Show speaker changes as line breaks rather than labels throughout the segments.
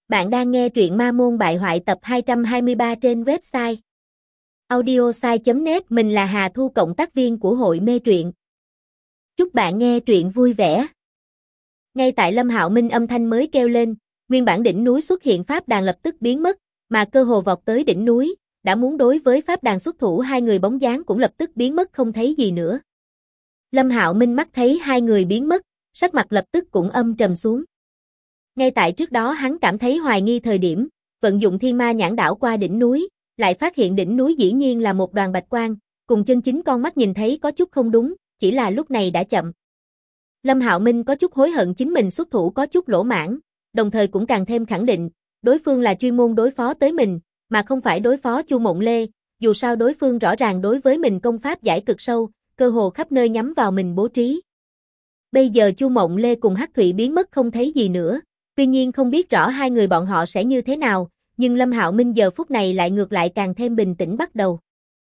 Bạn đang nghe truyện Ma Môn Bại Hoại tập 223 trên website audiosai.net. Mình là Hà Thu, cộng tác viên của hội mê truyện. Chúc bạn nghe truyện vui vẻ. Ngay tại Lâm Hạo Minh âm thanh mới kêu lên, nguyên bản đỉnh núi xuất hiện pháp đàn lập tức biến mất, mà cơ hồ vọt tới đỉnh núi, đã muốn đối với pháp đàn xuất thủ hai người bóng dáng cũng lập tức biến mất không thấy gì nữa. Lâm Hạo Minh mắt thấy hai người biến mất, sắc mặt lập tức cũng âm trầm xuống. Ngay tại trước đó hắn cảm thấy hoài nghi thời điểm, vận dụng thiên ma nhãn đảo qua đỉnh núi, lại phát hiện đỉnh núi dĩ nhiên là một đoàn bạch quang, cùng chân chính con mắt nhìn thấy có chút không đúng, chỉ là lúc này đã chậm. Lâm Hạo Minh có chút hối hận chính mình xuất thủ có chút lỗ mãng, đồng thời cũng càng thêm khẳng định, đối phương là chuyên môn đối phó tới mình, mà không phải đối phó Chu Mộng Lê, dù sao đối phương rõ ràng đối với mình công pháp giải cực sâu, cơ hồ khắp nơi nhắm vào mình bố trí. Bây giờ Chu Mộng Lê cùng Hắc Thụy biến mất không thấy gì nữa. Tuy nhiên không biết rõ hai người bọn họ sẽ như thế nào, nhưng Lâm Hạo Minh giờ phút này lại ngược lại càng thêm bình tĩnh bắt đầu.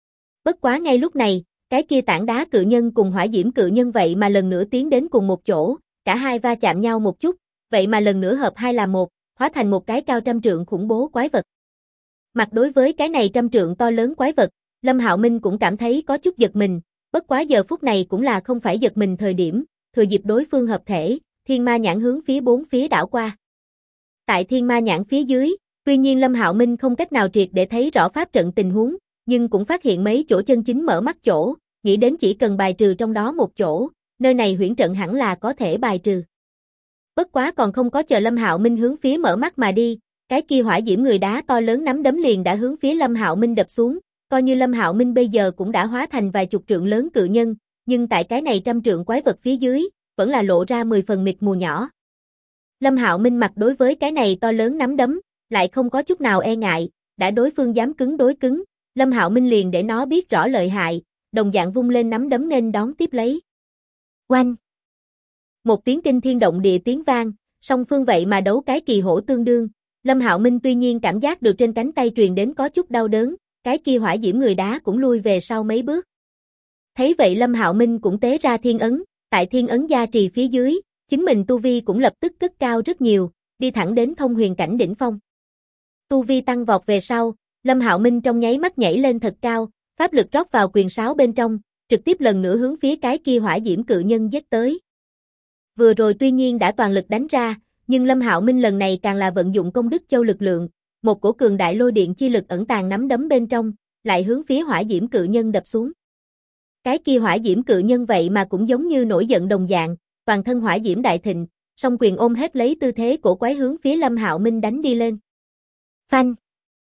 Bất quá ngay lúc này, cái kia tảng đá cự nhân cùng hỏa diễm cự nhân vậy mà lần nữa tiến đến cùng một chỗ, cả hai va chạm nhau một chút, vậy mà lần nữa hợp hai là một, hóa thành một cái cao trăm trượng khủng bố quái vật. Mặt đối với cái này trăm trượng to lớn quái vật, Lâm Hạo Minh cũng cảm thấy có chút giật mình, bất quá giờ phút này cũng là không phải giật mình thời điểm, thừa dịp đối phương hợp thể, thiên ma nhãn hướng phía bốn phía đảo qua. Tại thiên ma nhãn phía dưới, tuy nhiên Lâm Hạo Minh không cách nào triệt để thấy rõ pháp trận tình huống, nhưng cũng phát hiện mấy chỗ chân chính mở mắt chỗ, nghĩ đến chỉ cần bài trừ trong đó một chỗ, nơi này huyễn trận hẳn là có thể bài trừ. Bất quá còn không có chờ Lâm Hạo Minh hướng phía mở mắt mà đi, cái kia hỏa diễm người đá to lớn nắm đấm liền đã hướng phía Lâm Hạo Minh đập xuống, coi như Lâm Hạo Minh bây giờ cũng đã hóa thành vài chục trượng lớn cự nhân, nhưng tại cái này trăm trượng quái vật phía dưới, vẫn là lộ ra 10 phần mịt mù nhỏ. Lâm Hạo Minh mặt đối với cái này to lớn nắm đấm, lại không có chút nào e ngại, đã đối phương dám cứng đối cứng, Lâm Hạo Minh liền để nó biết rõ lợi hại, đồng dạng vung lên nắm đấm nên đón tiếp lấy. Oanh! Một tiếng kinh thiên động địa tiếng vang, song phương vậy mà đấu cái kỳ hổ tương đương, Lâm Hạo Minh tuy nhiên cảm giác được trên cánh tay truyền đến có chút đau đớn, cái kia hỏa diễm người đá cũng lui về sau mấy bước. Thấy vậy Lâm Hạo Minh cũng tế ra thiên ấn, tại thiên ấn gia trì phía dưới, chính mình tu vi cũng lập tức cất cao rất nhiều, đi thẳng đến thông huyền cảnh đỉnh phong. Tu vi tăng vọt về sau, Lâm Hạo Minh trong nháy mắt nhảy lên thật cao, pháp lực rót vào quyền sáo bên trong, trực tiếp lần nữa hướng phía cái kia hỏa diễm cự nhân giết tới. Vừa rồi tuy nhiên đã toàn lực đánh ra, nhưng Lâm Hạo Minh lần này càng là vận dụng công đức châu lực lượng, một cổ cường đại lôi điện chi lực ẩn tàng nắm đấm bên trong, lại hướng phía hỏa diễm cự nhân đập xuống. Cái kia hỏa diễm cự nhân vậy mà cũng giống như nổi giận đồng dạng, toàn thân hỏa diễm đại thịnh, song quyền ôm hết lấy tư thế cổ quái hướng phía Lâm Hạo Minh đánh đi lên. Phanh!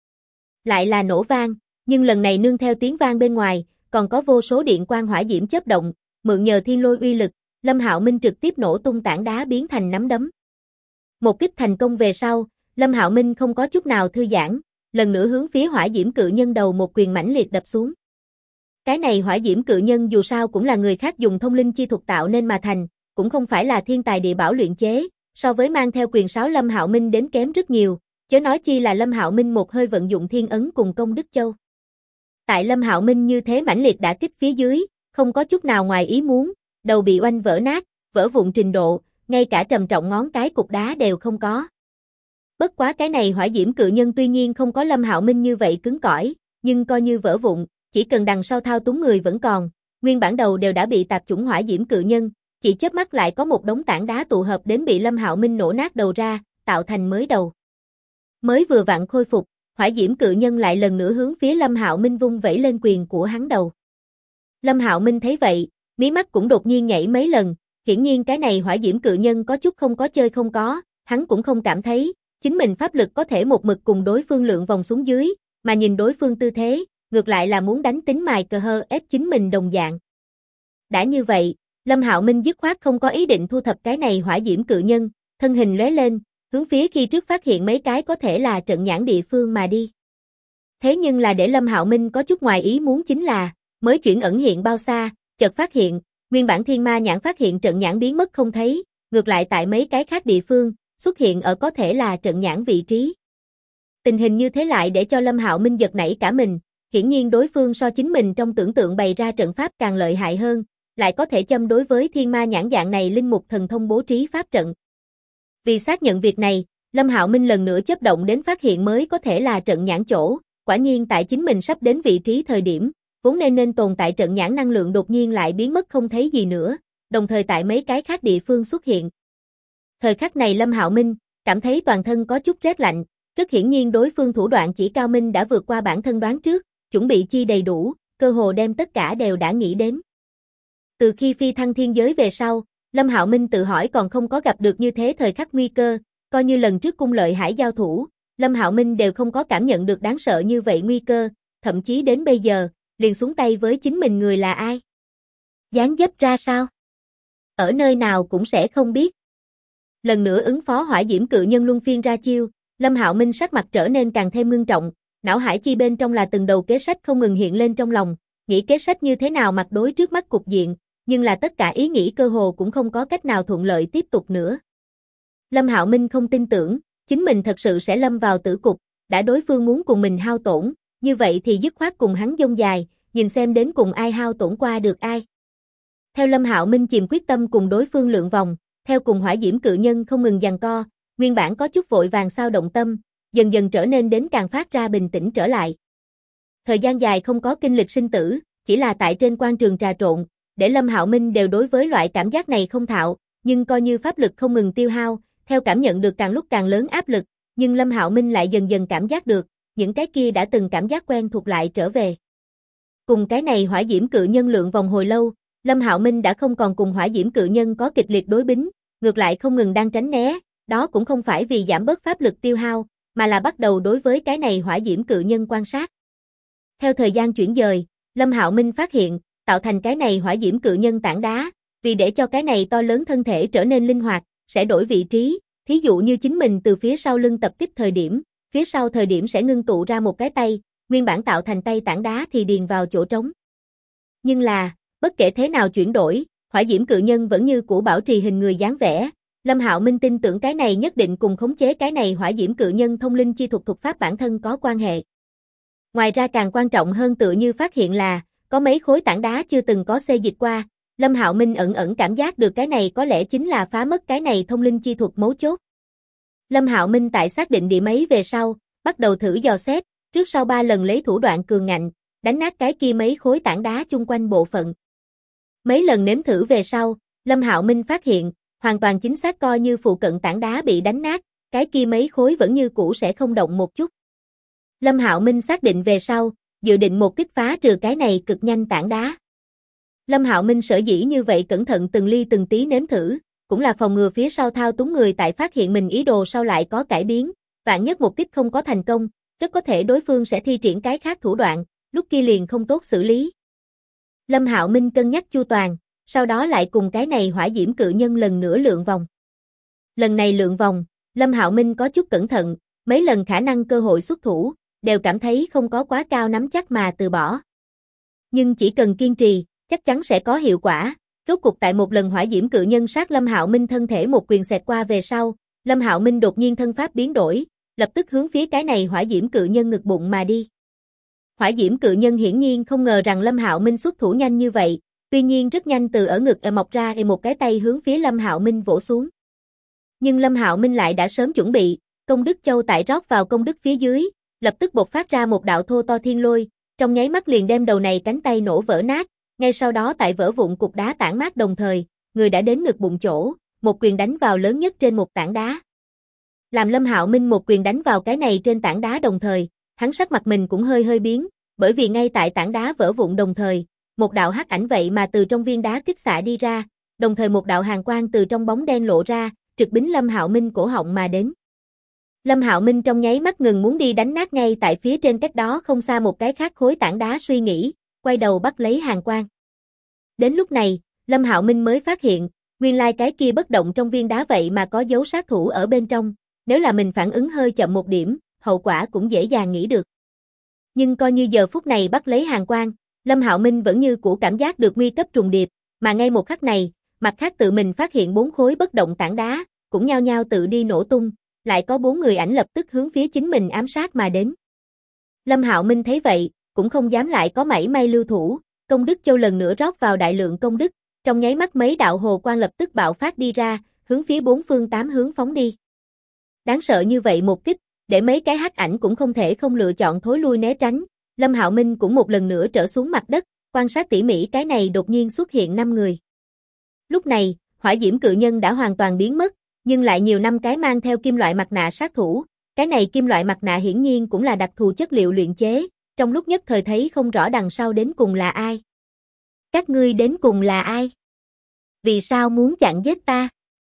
Lại là nổ vang, nhưng lần này nương theo tiếng vang bên ngoài, còn có vô số điện quang hỏa diễm chớp động, mượn nhờ thiên lôi uy lực, Lâm Hạo Minh trực tiếp nổ tung tảng đá biến thành nắm đấm. Một kích thành công về sau, Lâm Hạo Minh không có chút nào thư giãn, lần nữa hướng phía hỏa diễm cự nhân đầu một quyền mãnh liệt đập xuống. Cái này hỏa diễm cự nhân dù sao cũng là người khác dùng thông linh chi thuật tạo nên mà thành, cũng không phải là thiên tài địa bảo luyện chế, so với mang theo quyền sáo Lâm Hạo Minh đến kém rất nhiều, chớ nói chi là Lâm Hạo Minh một hơi vận dụng thiên ấn cùng công đức châu. Tại Lâm Hạo Minh như thế mãnh liệt đả kích phía dưới, không có chút nào ngoài ý muốn, đầu bị oanh vỡ nát, vỡ vụn trình độ, ngay cả trầm trọng ngón cái cục đá đều không có. Bất quá cái này hỏa diễm cự nhân tuy nhiên không có Lâm Hạo Minh như vậy cứng cỏi, nhưng coi như vỡ vụn, chỉ cần đằng sau thao túng người vẫn còn, nguyên bản đầu đều đã bị tạp chủng hỏa diễm cự nhân, chỉ chớp mắt lại có một đống tảng đá tụ hợp đến bị Lâm Hạo Minh nổ nát đầu ra, tạo thành mới đầu. Mới vừa vặn khôi phục, hỏa diễm cự nhân lại lần nữa hướng phía Lâm Hạo Minh vung vẩy lên quyền của hắn đầu. Lâm Hạo Minh thấy vậy, mí mắt cũng đột nhiên nhảy mấy lần, hiển nhiên cái này hỏa diễm cự nhân có chút không có chơi không có, hắn cũng không cảm thấy, chính mình pháp lực có thể một mực cùng đối phương lượng vòng xuống dưới, mà nhìn đối phương tư thế, ngược lại là muốn đánh tính mài cờ hơ ép chính mình đồng dạng. Đã như vậy, Lâm Hạo Minh dứt khoát không có ý định thu thập cái này hỏa diễm cự nhân, thân hình lóe lên, hướng phía khi trước phát hiện mấy cái có thể là trận nhãn địa phương mà đi. Thế nhưng là để Lâm Hạo Minh có chút ngoài ý muốn chính là, mới chuyển ẩn hiện bao xa, chợt phát hiện, nguyên bản thiên ma nhãn phát hiện trận nhãn biến mất không thấy, ngược lại tại mấy cái khác địa phương, xuất hiện ở có thể là trận nhãn vị trí. Tình hình như thế lại để cho Lâm Hạo Minh giật nảy cả mình, hiển nhiên đối phương so chính mình trong tưởng tượng bày ra trận pháp càng lợi hại hơn, lại có thể châm đối với thiên ma nhãn dạng này linh mục thần thông bố trí pháp trận. Vì xác nhận việc này, Lâm Hạo Minh lần nữa chớp động đến phát hiện mới có thể là trận nhãn chỗ, quả nhiên tại chính mình sắp đến vị trí thời điểm, vốn nên tồn tại trận nhãn năng lượng đột nhiên lại biến mất không thấy gì nữa, đồng thời tại mấy cái khác địa phương xuất hiện. Thời khắc này Lâm Hạo Minh cảm thấy toàn thân có chút rét lạnh, rất hiển nhiên đối phương thủ đoạn chỉ cao minh đã vượt qua bản thân đoán trước, chuẩn bị chi đầy đủ, cơ hồ đem tất cả đều đã nghĩ đến. Từ khi phi thăng thiên giới về sau, Lâm Hạo Minh tự hỏi còn không có gặp được như thế thời khắc nguy cơ, coi như lần trước cung lợi hải giao thủ, Lâm Hạo Minh đều không có cảm nhận được đáng sợ như vậy nguy cơ, thậm chí đến bây giờ, liền xuống tay với chính mình người là ai? Dáng dấp ra sao? Ở nơi nào cũng sẽ không biết. Lần nữa ứng phó hỏa diễm cự nhân luân phiên ra chiêu, Lâm Hạo Minh sắc mặt trở nên càng thêm ngưng trọng, não hải chi bên trong là từng đầu kế sách không ngừng hiện lên trong lòng, nghĩ kế sách như thế nào mặt đối trước mắt cục diện, nhưng là tất cả ý nghĩ cơ hồ cũng không có cách nào thuận lợi tiếp tục nữa. Lâm Hạo Minh không tin tưởng, chính mình thật sự sẽ lâm vào tử cục, đã đối phương muốn cùng mình hao tổn, như vậy thì dứt khoát cùng hắn dông dài, nhìn xem đến cùng ai hao tổn qua được ai. Theo Lâm Hạo Minh chìm quyết tâm cùng đối phương lượn vòng, theo cùng hỏa diễm cự nhân không ngừng giằng co, nguyên bản có chút vội vàng sao động tâm, dần dần trở nên đến càng phát ra bình tĩnh trở lại. Thời gian dài không có kinh lịch sinh tử, chỉ là tại trên quan trường trà trộn, để Lâm Hạo Minh đều đối với loại cảm giác này không thạo, nhưng coi như pháp lực không ngừng tiêu hao, theo cảm nhận được càng lúc càng lớn áp lực, nhưng Lâm Hạo Minh lại dần dần cảm giác được, những cái kia đã từng cảm giác quen thuộc lại trở về. Cùng cái này hỏa diễm cự nhân lượn vòng hồi lâu, Lâm Hạo Minh đã không còn cùng hỏa diễm cự nhân có kịch liệt đối bính, ngược lại không ngừng đang tránh né, đó cũng không phải vì giảm bớt pháp lực tiêu hao, mà là bắt đầu đối với cái này hỏa diễm cự nhân quan sát. Theo thời gian chuyển dời, Lâm Hạo Minh phát hiện, tạo thành cái này hỏa diễm cự nhân tảng đá, vì để cho cái này to lớn thân thể trở nên linh hoạt, sẽ đổi vị trí, thí dụ như chính mình từ phía sau lưng tập kích thời điểm, phía sau thời điểm sẽ ngưng tụ ra một cái tay, nguyên bản tạo thành tay tảng đá thì điền vào chỗ trống. Nhưng là, bất kể thế nào chuyển đổi, hỏa diễm cự nhân vẫn như cũ bảo trì hình người dáng vẻ. Lâm Hạo Minh tin tưởng cái này nhất định cùng khống chế cái này hỏa diễm cự nhân thông linh chi thuật pháp bản thân có quan hệ. Ngoài ra càng quan trọng hơn tựa như phát hiện là, có mấy khối tảng đá chưa từng có xê dịch qua, Lâm Hạo Minh ẩn cảm giác được cái này có lẽ chính là phá mất cái này thông linh chi thuật mấu chốt. Lâm Hạo Minh tại xác định điểm ấy về sau, bắt đầu thử dò xét, trước sau 3 lần lấy thủ đoạn cường ngạnh, đánh nát cái kia mấy khối tảng đá chung quanh bộ phận. Mấy lần nếm thử về sau, Lâm Hạo Minh phát hiện, hoàn toàn chính xác coi như phụ cận tảng đá bị đánh nát, cái kia mấy khối vẫn như cũ sẽ không động một chút. Lâm Hạo Minh xác định về sau, dự định một kích phá trừ cái này cực nhanh tảng đá. Lâm Hạo Minh sở dĩ như vậy cẩn thận từng ly từng tí nếm thử, cũng là phòng ngừa phía sau thao túng người tại phát hiện mình ý đồ sau lại có cải biến, vạn nhất một kích không có thành công, rất có thể đối phương sẽ thi triển cái khác thủ đoạn, lúc kia liền không tốt xử lý. Lâm Hạo Minh cân nhắc chu toàn, sau đó lại cùng cái này hỏa diễm cự nhân lần nữa lượn vòng. Lần này lượn vòng, Lâm Hạo Minh có chút cẩn thận, mấy lần khả năng cơ hội xuất thủ, đều cảm thấy không có quá cao nắm chắc mà từ bỏ. Nhưng chỉ cần kiên trì, chắc chắn sẽ có hiệu quả. Rốt cục tại một lần hỏa diễm cự nhân sát Lâm Hạo Minh thân thể một quyền xẹt qua về sau, Lâm Hạo Minh đột nhiên thân pháp biến đổi, lập tức hướng phía cái này hỏa diễm cự nhân ngực bụng mà đi. Hỏa diễm cự nhân hiển nhiên không ngờ rằng Lâm Hạo Minh xuất thủ nhanh như vậy, tuy nhiên rất nhanh từ ở ngực mọc ra một cái tay hướng phía Lâm Hạo Minh vỗ xuống. Nhưng Lâm Hạo Minh lại đã sớm chuẩn bị, công đức châu tại rót vào công đức phía dưới, lập tức bộc phát ra một đạo thô to thiên lôi, trong nháy mắt liền đem đầu này cánh tay nổ vỡ nát, ngay sau đó tại vỡ vụn cục đá tản mát đồng thời, người đã đến ngực bụng chỗ, một quyền đánh vào lớn nhất trên một tảng đá. Làm Lâm Hạo Minh một quyền đánh vào cái này trên tảng đá đồng thời, hắn sắc mặt mình cũng hơi biến, bởi vì ngay tại tảng đá vỡ vụn đồng thời, một đạo hắc ảnh vậy mà từ trong viên đá kích xạ đi ra, đồng thời một đạo hàn quang từ trong bóng đen lộ ra, trực bính Lâm Hạo Minh cổ họng mà đến. Lâm Hạo Minh trong nháy mắt ngừng muốn đi đánh nát ngay tại phía trên cách đó không xa một cái khác khối tảng đá suy nghĩ, quay đầu bắt lấy hàn quang. Đến lúc này, Lâm Hạo Minh mới phát hiện, nguyên lai cái kia bất động trong viên đá vậy mà có dấu sát thủ ở bên trong, nếu là mình phản ứng hơi chậm một điểm, hậu quả cũng dễ dàng nghĩ được. Nhưng coi như giờ phút này bắt lấy hàn quang, Lâm Hạo Minh vẫn như cũ cảm giác được nguy cấp trùng điệp, mà ngay một khắc này, mặt khác tự mình phát hiện 4 khối bất động tảng đá, cũng nhao nhao tự đi nổ tung, lại có 4 người ảnh lập tức hướng phía chính mình ám sát mà đến. Lâm Hạo Minh thấy vậy, cũng không dám lại có mảy may lưu thủ, công đức châu lần nữa rót vào đại lượng công đức, trong nháy mắt mấy đạo hồ quang lập tức bạo phát đi ra, hướng phía 4 phương 8 hướng phóng đi. Đáng sợ như vậy một kích, để mấy cái hắc ảnh cũng không thể không lựa chọn thối lui né tránh. Lâm Hạo Minh cũng một lần nữa trở xuống mặt đất, quan sát tỉ mỉ cái này đột nhiên xuất hiện 5 người. Lúc này, hỏa diễm cự nhân đã hoàn toàn biến mất, nhưng lại nhiều 5 cái mang theo kim loại mặt nạ sát thủ. Cái này kim loại mặt nạ hiển nhiên cũng là đặc thù chất liệu luyện chế, trong lúc nhất thời thấy không rõ đằng sau đến cùng là ai. Các ngươi đến cùng là ai? Vì sao muốn chặn giết ta?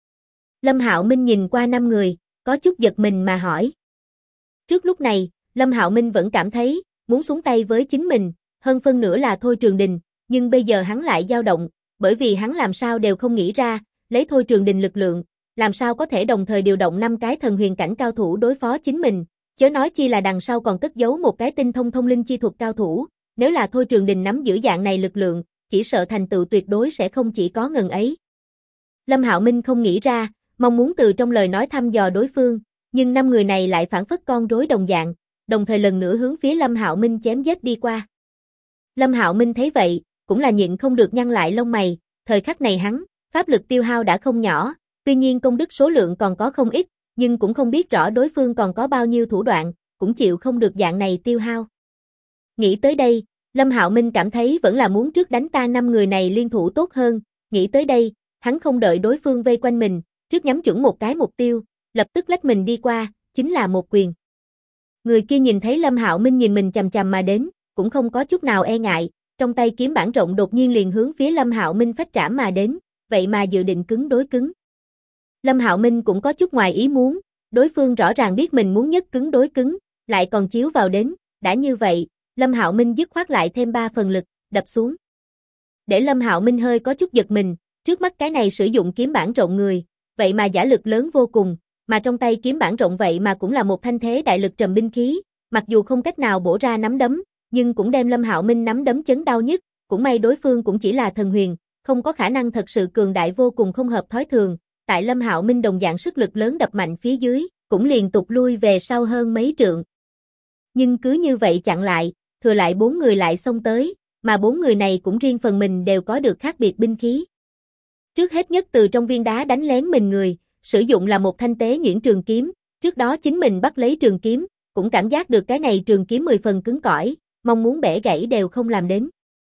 Lâm Hạo Minh nhìn qua 5 người, có chút giật mình mà hỏi. Trước lúc này, Lâm Hạo Minh vẫn cảm thấy, muốn xuống tay với chính mình, hơn phân nửa là Thôi Trường Đình, nhưng bây giờ hắn lại dao động, bởi vì hắn làm sao đều không nghĩ ra, lấy Thôi Trường Đình lực lượng, làm sao có thể đồng thời điều động 5 cái thần huyền cảnh cao thủ đối phó chính mình, chớ nói chi là đằng sau còn cất giấu một cái tinh thông thông linh chi thuật cao thủ, nếu là Thôi Trường Đình nắm giữ dạng này lực lượng, chỉ sợ thành tựu tuyệt đối sẽ không chỉ có ngần ấy. Lâm Hạo Minh không nghĩ ra, mong muốn từ trong lời nói thăm dò đối phương, nhưng 5 người này lại phản phất con rối đồng dạng, đồng thời lần nữa hướng phía Lâm Hạo Minh chém giết đi qua. Lâm Hạo Minh thấy vậy, cũng là nhịn không được nhăn lại lông mày, thời khắc này hắn, pháp lực tiêu hao đã không nhỏ, tuy nhiên công đức số lượng còn có không ít, nhưng cũng không biết rõ đối phương còn có bao nhiêu thủ đoạn, cũng chịu không được dạng này tiêu hao. Nghĩ tới đây, Lâm Hạo Minh cảm thấy vẫn là muốn trước đánh tan 5 người này liên thủ tốt hơn, nghĩ tới đây, hắn không đợi đối phương vây quanh mình, trước nhắm chuẩn một cái mục tiêu, lập tức lách mình đi qua, chính là một quyền. Người kia nhìn thấy Lâm Hạo Minh nhìn mình chằm chằm mà đến, cũng không có chút nào e ngại, trong tay kiếm bản rộng đột nhiên liền hướng phía Lâm Hạo Minh phách trảm mà đến, vậy mà dự định cứng đối cứng. Lâm Hạo Minh cũng có chút ngoài ý muốn, đối phương rõ ràng biết mình muốn nhất cứng đối cứng, lại còn chiếu vào đến, đã như vậy, Lâm Hạo Minh dứt khoát lại thêm 3 phần lực, đập xuống. Để Lâm Hạo Minh hơi có chút giật mình, trước mắt cái này sử dụng kiếm bản rộng người, vậy mà giả lực lớn vô cùng, mà trong tay kiếm bản rộng vậy mà cũng là một thanh thế đại lực trầm binh khí, mặc dù không cách nào bổ ra nắm đấm, nhưng cũng đem Lâm Hạo Minh nắm đấm chấn đau nhất, cũng may đối phương cũng chỉ là thần huyền, không có khả năng thật sự cường đại vô cùng không hợp thói thường, tại Lâm Hạo Minh đồng dạng sức lực lớn đập mạnh phía dưới, cũng liên tục lui về sau hơn mấy trượng. Nhưng cứ như vậy chặn lại, thừa lại 4 người lại xông tới, mà 4 người này cũng riêng phần mình đều có được khác biệt binh khí. Trước hết nhất từ trong viên đá đánh lén mình người, sử dụng là một thanh tế nhuyễn trường kiếm, trước đó chính mình bắt lấy trường kiếm, cũng cảm giác được cái này trường kiếm 10 phần cứng cỏi, mong muốn bẻ gãy đều không làm đến.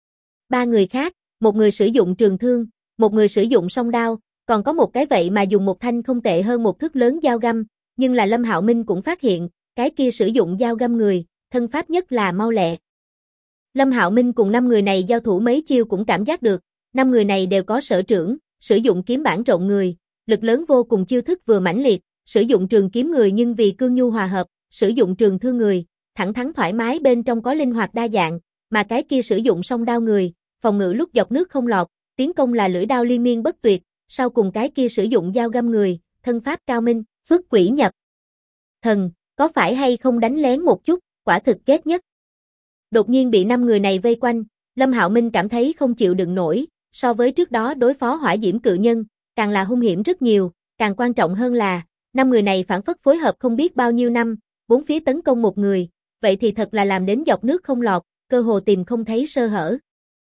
3 người khác, một người sử dụng trường thương, một người sử dụng song đao, còn có một cái vậy mà dùng một thanh không tệ hơn một thước lớn dao găm, nhưng là Lâm Hạo Minh cũng phát hiện, cái kia sử dụng dao găm người, thân pháp nhất là mau lẹ. Lâm Hạo Minh cùng 5 người này giao thủ mấy chiêu cũng cảm giác được, 5 người này đều có sở trưởng, sử dụng kiếm bản rộng người, lực lớn vô cùng chiêu thức vừa mãnh liệt, sử dụng trường kiếm người nhưng vì cương nhu hòa hợp, sử dụng trường thương người, thẳng thắn thoải mái bên trong có linh hoạt đa dạng, mà cái kia sử dụng song đao người, phòng ngự lúc dọc nước không lọt, tiến công là lưỡi đao liên miên bất tuyệt, sau cùng cái kia sử dụng dao găm người, thân pháp cao minh, xuất quỷ nhập thần, có phải hay không đánh lén một chút, quả thực ghét nhất. Đột nhiên bị 5 người này vây quanh, Lâm Hạo Minh cảm thấy không chịu đựng nổi, so với trước đó đối phó hỏa diễm cự nhân, càng là hung hiểm rất nhiều, càng quan trọng hơn là, 5 người này phản phất phối hợp không biết bao nhiêu năm, 4 phía tấn công một người, vậy thì thật là làm đến dọc nước không lọt, cơ hồ tìm không thấy sơ hở.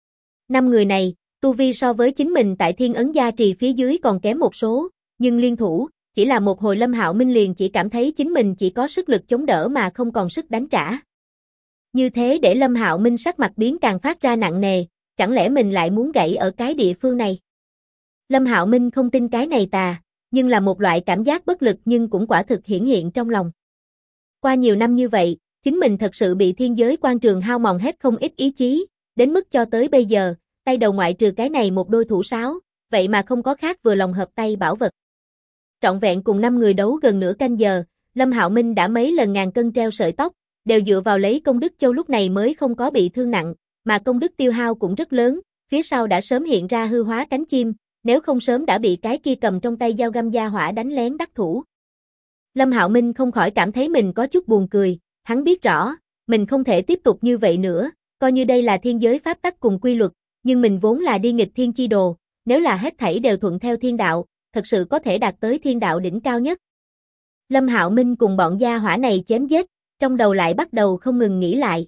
5 người này, tu vi so với chính mình tại Thiên Ấn gia trì phía dưới còn kém một số, nhưng liên thủ, chỉ là một hồi Lâm Hạo Minh liền chỉ cảm thấy chính mình chỉ có sức lực chống đỡ mà không còn sức đánh trả. Như thế để Lâm Hạo Minh sắc mặt biến càng phát ra nặng nề, chẳng lẽ mình lại muốn gãy ở cái địa phương này? Lâm Hạo Minh không tin cái này tà, nhưng là một loại cảm giác bất lực nhưng cũng quả thực hiển hiện trong lòng. Qua nhiều năm như vậy, chính mình thật sự bị thiên giới quan trường hao mòn hết không ít ý chí, đến mức cho tới bây giờ, tay đầu ngoại trừ cái này một đôi thủ sáo, vậy mà không có khác vừa lòng hợp tay bảo vật. Trọn vẹn cùng 5 người đấu gần nửa canh giờ, Lâm Hạo Minh đã mấy lần ngàn cân treo sợi tóc, đều dựa vào lấy công đức châu lúc này mới không có bị thương nặng, mà công đức tiêu hao cũng rất lớn, phía sau đã sớm hiện ra hư hóa cánh chim, nếu không sớm đã bị cái kia cầm trong tay dao găm gia hỏa đánh lén đắc thủ. Lâm Hạo Minh không khỏi cảm thấy mình có chút buồn cười, hắn biết rõ, mình không thể tiếp tục như vậy nữa, coi như đây là thiên giới pháp tắc cùng quy luật, nhưng mình vốn là đi nghịch thiên chi đồ, nếu là hết thảy đều thuận theo thiên đạo, thật sự có thể đạt tới thiên đạo đỉnh cao nhất. Lâm Hạo Minh cùng bọn gia hỏa này chém giết, trong đầu lại bắt đầu không ngừng nghĩ lại.